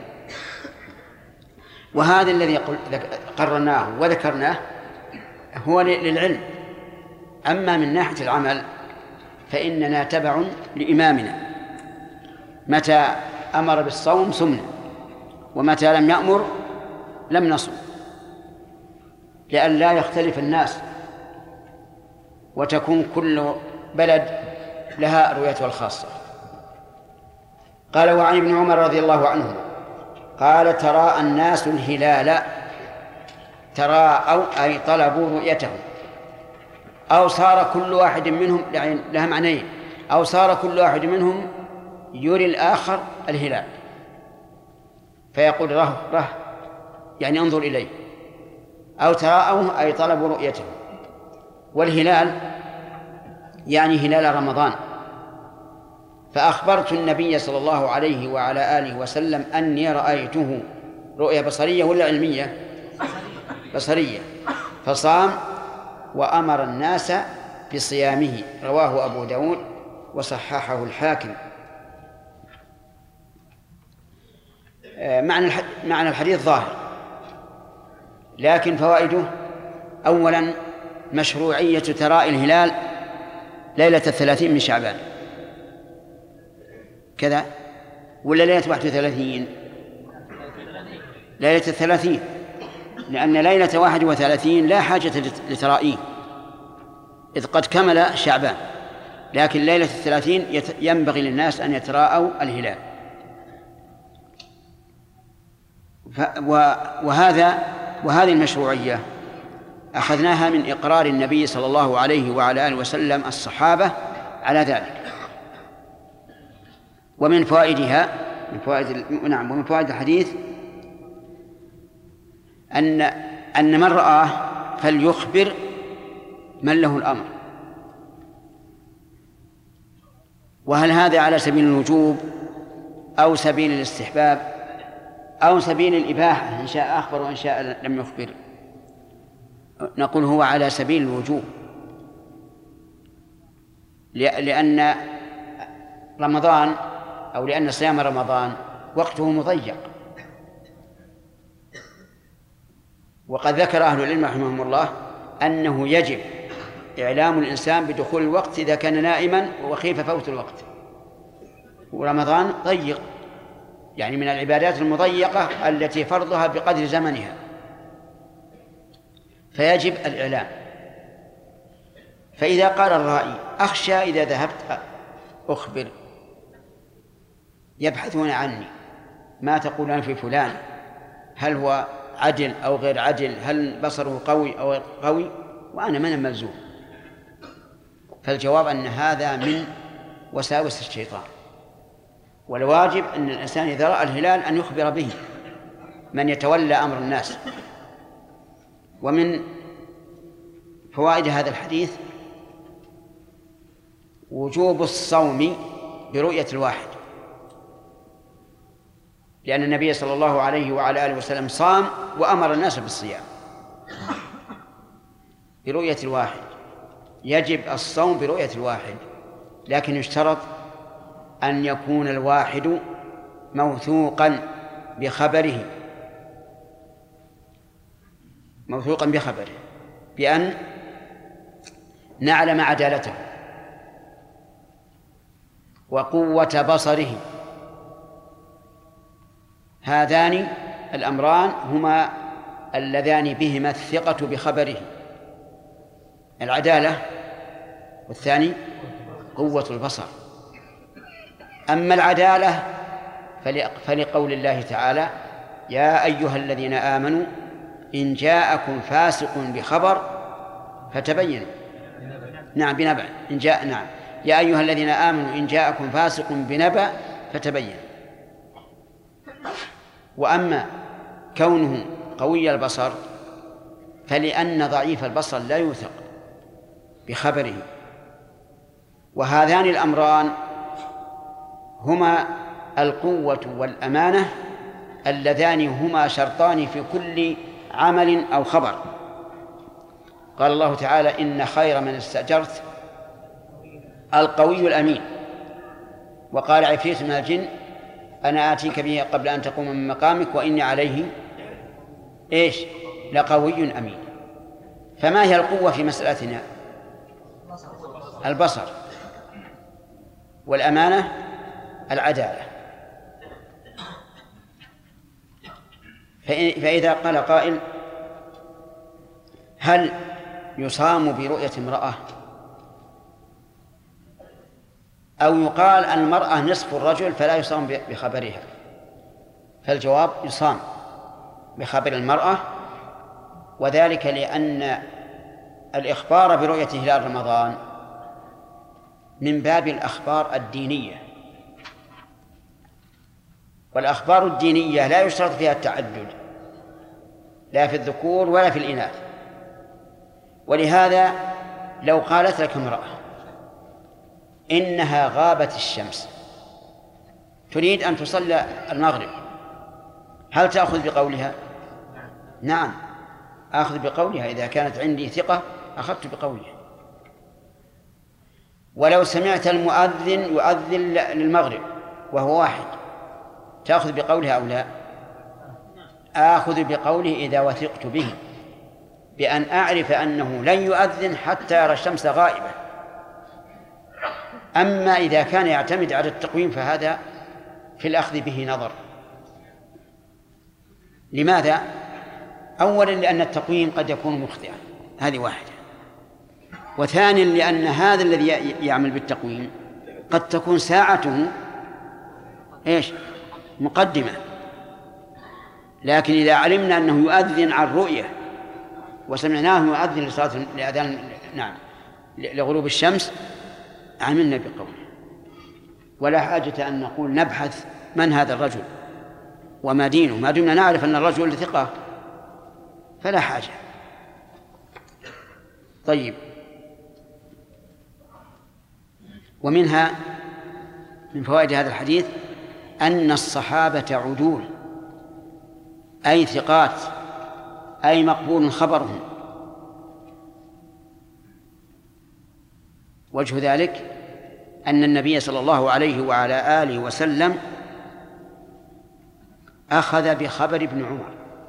وهذا الذي قررناه وذكرناه هو للعلم. أما من ناحية العمل فإننا تبع لإمامنا، متى أمر بالصوم صمنا، ومتى لم يأمر لم نصم، لئلا يختلف الناس وتكون كل بلد لها رؤيتها الخاصة. قال: وعن ابن عمر رضي الله عنه قال: تراءى الناس الهلال. تراءوا أي طلبوا رؤيته، أو صار كل واحد منهم، يعني لها معنيين: أو صار كل واحد منهم يري الآخر الهلال فيقول: ره يعني انظر إليه، أو تراءوه أي طلبوا رؤيته. والهلال يعني هلال رمضان. فأخبرت النبي صلى الله عليه وعلى آله وسلم أني رأيته. رؤية بصرية ولا علمية؟ بصرية. فصام وأمر الناس بصيامه. رواه أبو داود وصححه الحاكم. معنى الحديث ظاهر، لكن فوائده: أولا مشروعية تراءي الهلال ليلة 30 من شعبان، كذا ولا ليلة 31؟ ليلة 30، لأن ليلة 31 لا حاجة لترائيه، إذ قد كمل شعبان، لكن ليلة 30 ينبغي للناس أن يتراءوا الهلال. وهذه المشروعية أخذناها من إقرار النبي صلى الله عليه وعلى آله وسلم الصحابة على ذلك. ومن فوائدها ومن فوائد الحديث أن من رآه فليخبر من له الأمر. وهل هذا على سبيل الوجوب أو سبيل الاستحباب أو سبيل الإباحة؟ إن شاء أخبر وإن شاء لم يخبر. نقول هو على سبيل الوجوب، لأن رمضان أو لأن صيام رمضان وقته مضيق، وقد ذكر أهل العلم رحمهم الله أنه يجب إعلام الإنسان بدخول الوقت إذا كان نائما وخيف فوت الوقت. ورمضان ضيق، يعني من العبادات المضيقة التي فرضها بقدر زمنها، فيجب الإعلام. فإذا قال الرائي أخشى إذا ذهبت أخبر يبحثون عني، ما تقولون في فلان، هل هو عدل أو غير عدل، هل بصره قوي أو غير قوي، وأنا من الملزوم. فالجواب أن هذا من وساوس الشيطان، والواجب أن الإنسان إذا رأى الهلال أن يخبر به من يتولى أمر الناس. ومن فوائد هذا الحديث وجوب الصوم برؤية الواحد، لأن النبي صلى الله عليه وعلى آله وسلم صام وأمر الناس بالصيام برؤية الواحد. يجب الصوم برؤية الواحد، لكن يشترط أن يكون الواحد موثوقا بخبره، بأن نعلم عدالته وقوة بصره. هذان الأمران هما اللذان بهما الثقة بخبره، العدالة، والثاني قوة البصر. أما العدالة فلقول الله تعالى: يا أيها الذين آمنوا إن جاءكم فاسق بخبر فتبينوا. نعم، بنبأ. نعم، يا أيها الذين آمنوا إن جاءكم فاسق بنبأ فتبينوا. وأما كونه قوي البصر فلأن ضعيف البصر لا يوثق بخبره. وهذان الأمران هما القوة والأمانة اللذان هما شرطان في كل عمل أو خبر. قال الله تعالى: إن خير من استأجرت القوي الأمين. وقال عفريت من الجن: أنا آتيك به قبل أن تقوم من مقامك وإني عليه لقوي أمين. فما هي القوة في مسألتنا؟ البصر، والأمانة العدالة. فإذا قال قائل: هل يصام برؤية امرأة؟ أو يقال المرأة نصف الرجل فلا يصام بخبرها؟ فالجواب: يصام بخبر المرأة، وذلك لأن الإخبار برؤية هلال رمضان من باب الأخبار الدينية، والأخبار الدينية لا يشترط فيها التعدد، لا في الذكور ولا في الإناث. ولهذا لو قالت لك امرأة إنها غابت الشمس تريد أن تصلي المغرب، هل تأخذ بقولها؟ نعم، آخذ بقولها. إذا كانت عندي ثقة أخذت بقولها. ولو سمعت المؤذن يؤذن للمغرب وهو واحد، تأخذ بقولها أو لا؟ آخذ بقوله إذا وثقت به، بأن أعرف أنه لن يؤذن حتى يرى الشمس غائبة. أما إذا كان يعتمد على التقويم فهذا في الأخذ به نظر. لماذا؟ أولا لأن التقويم قد يكون مخطئا، هذه واحدة. وثانيا لأن هذا الذي يعمل بالتقويم قد تكون ساعته مقدمة، لكن إذا علمنا أنه يؤذن عن رؤية وسمعناه يؤذن لأذان لغروب الشمس عملنا بقوله، ولا حاجة أن نقول نبحث من هذا الرجل وما دينه، ما دمنا نعرف أن الرجل ثقة فلا حاجة. طيب، ومنها من فوائد هذا الحديث أن الصحابة عدول، أي ثقات، أي مقبول خبرهم. وجه ذلك أن النبي صلى الله عليه وعلى آله وسلم أخذ بخبر ابن عمر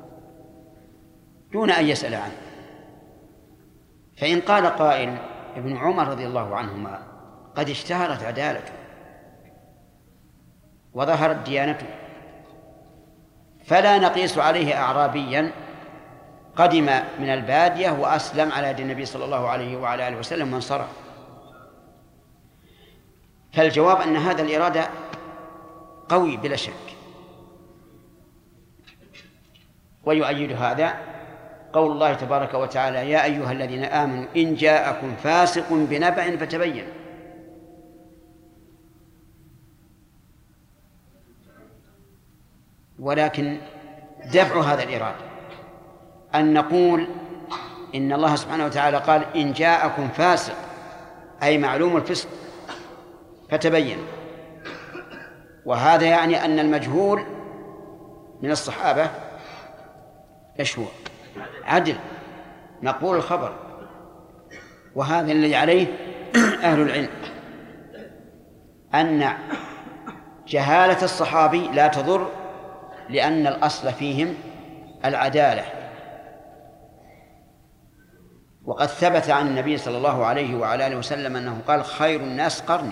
دون أن يسأل عنه. فإن قال قائل ابن عمر رضي الله عنهما قد اشتهرت عدالته وظهرت ديانته، فلا نقيس عليه أعرابيا قدم من البادية وأسلم على يد النبي صلى الله عليه وعلى آله وسلم وانصرف. فالجواب أن هذا الإرادة قوي بلا شك. ويؤيد هذا قول الله تبارك وتعالى: يا أيها الذين آمنوا إن جاءكم فاسق بنبأ فتبين. ولكن دفع هذا الإرادة أن نقول إن الله سبحانه وتعالى قال إن جاءكم فاسق، أي معلوم الفسق، فتبين. وهذا يعني أن المجهول من الصحابة إيش هو؟ عدل مقبول الخبر. وهذا الذي عليه أهل العلم، أن جهالة الصحابي لا تضر، لأن الأصل فيهم العدالة. وقد ثبت عن النبي صلى الله عليه وعلى آله وسلم أنه قال: خير الناس قرني.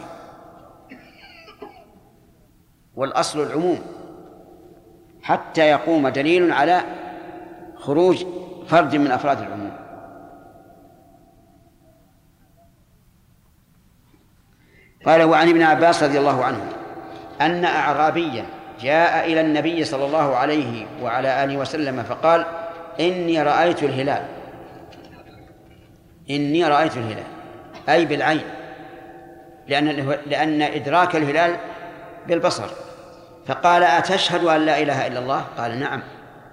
والأصل العموم حتى يقوم دليل على خروج فرد من أفراد العموم. قال: وعن ابن عباس رضي الله عنه أن أعرابيا جاء إلى النبي صلى الله عليه وعلى آله وسلم فقال: إني رأيت الهلال. إني رأيت الهلال أي بالعين، لأن إدراك الهلال بالبصر. فقال: أتشهد أن لا إله إلا الله؟ قال: نعم.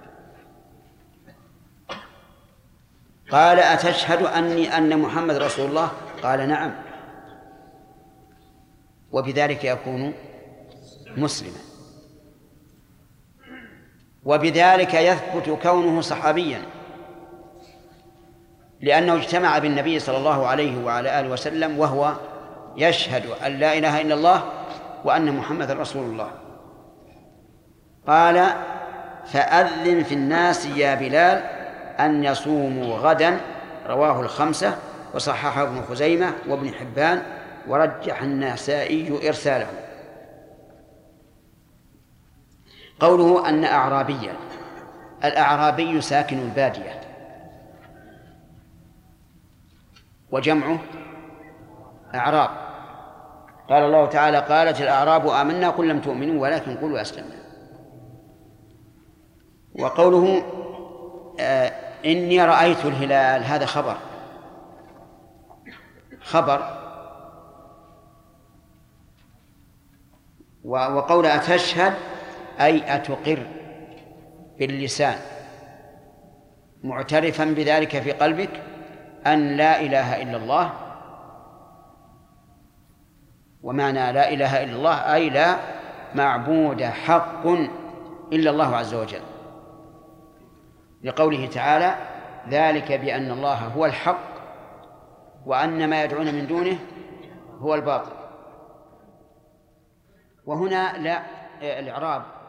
قال: أتشهد أن محمد رسول الله؟ قال: نعم. وبذلك يكون مسلما، وبذلك يثبت كونه صحابيا، لأنه اجتمع بالنبي صلى الله عليه وعلى آله وسلم وهو يشهد أن لا إله إلا الله وأن محمد رسول الله. قال: فأذن في الناس يا بلال أن يصوموا غدا. رواه الخمسة وصححه ابن خزيمة وابن حبان ورجح النسائي إرساله. قوله أن أعرابيا، الأعرابي ساكن البادية، وجمعه أعراب. قال الله تعالى: قالت الأعراب آمنا قل لم تؤمنوا ولكن قولوا أسلمنا. وقوله إني رأيت الهلال، هذا خبر. وقول أتشهد أي أتقر باللسان معترفا بذلك في قلبك أن لا إله إلا الله. ومعنى لا إله إلا الله أي لا معبود حق إلا الله عز وجل، لقوله تعالى: ذلك بأن الله هو الحق وأن ما يدعون من دونه هو الباطل. وهنا لا الإعراب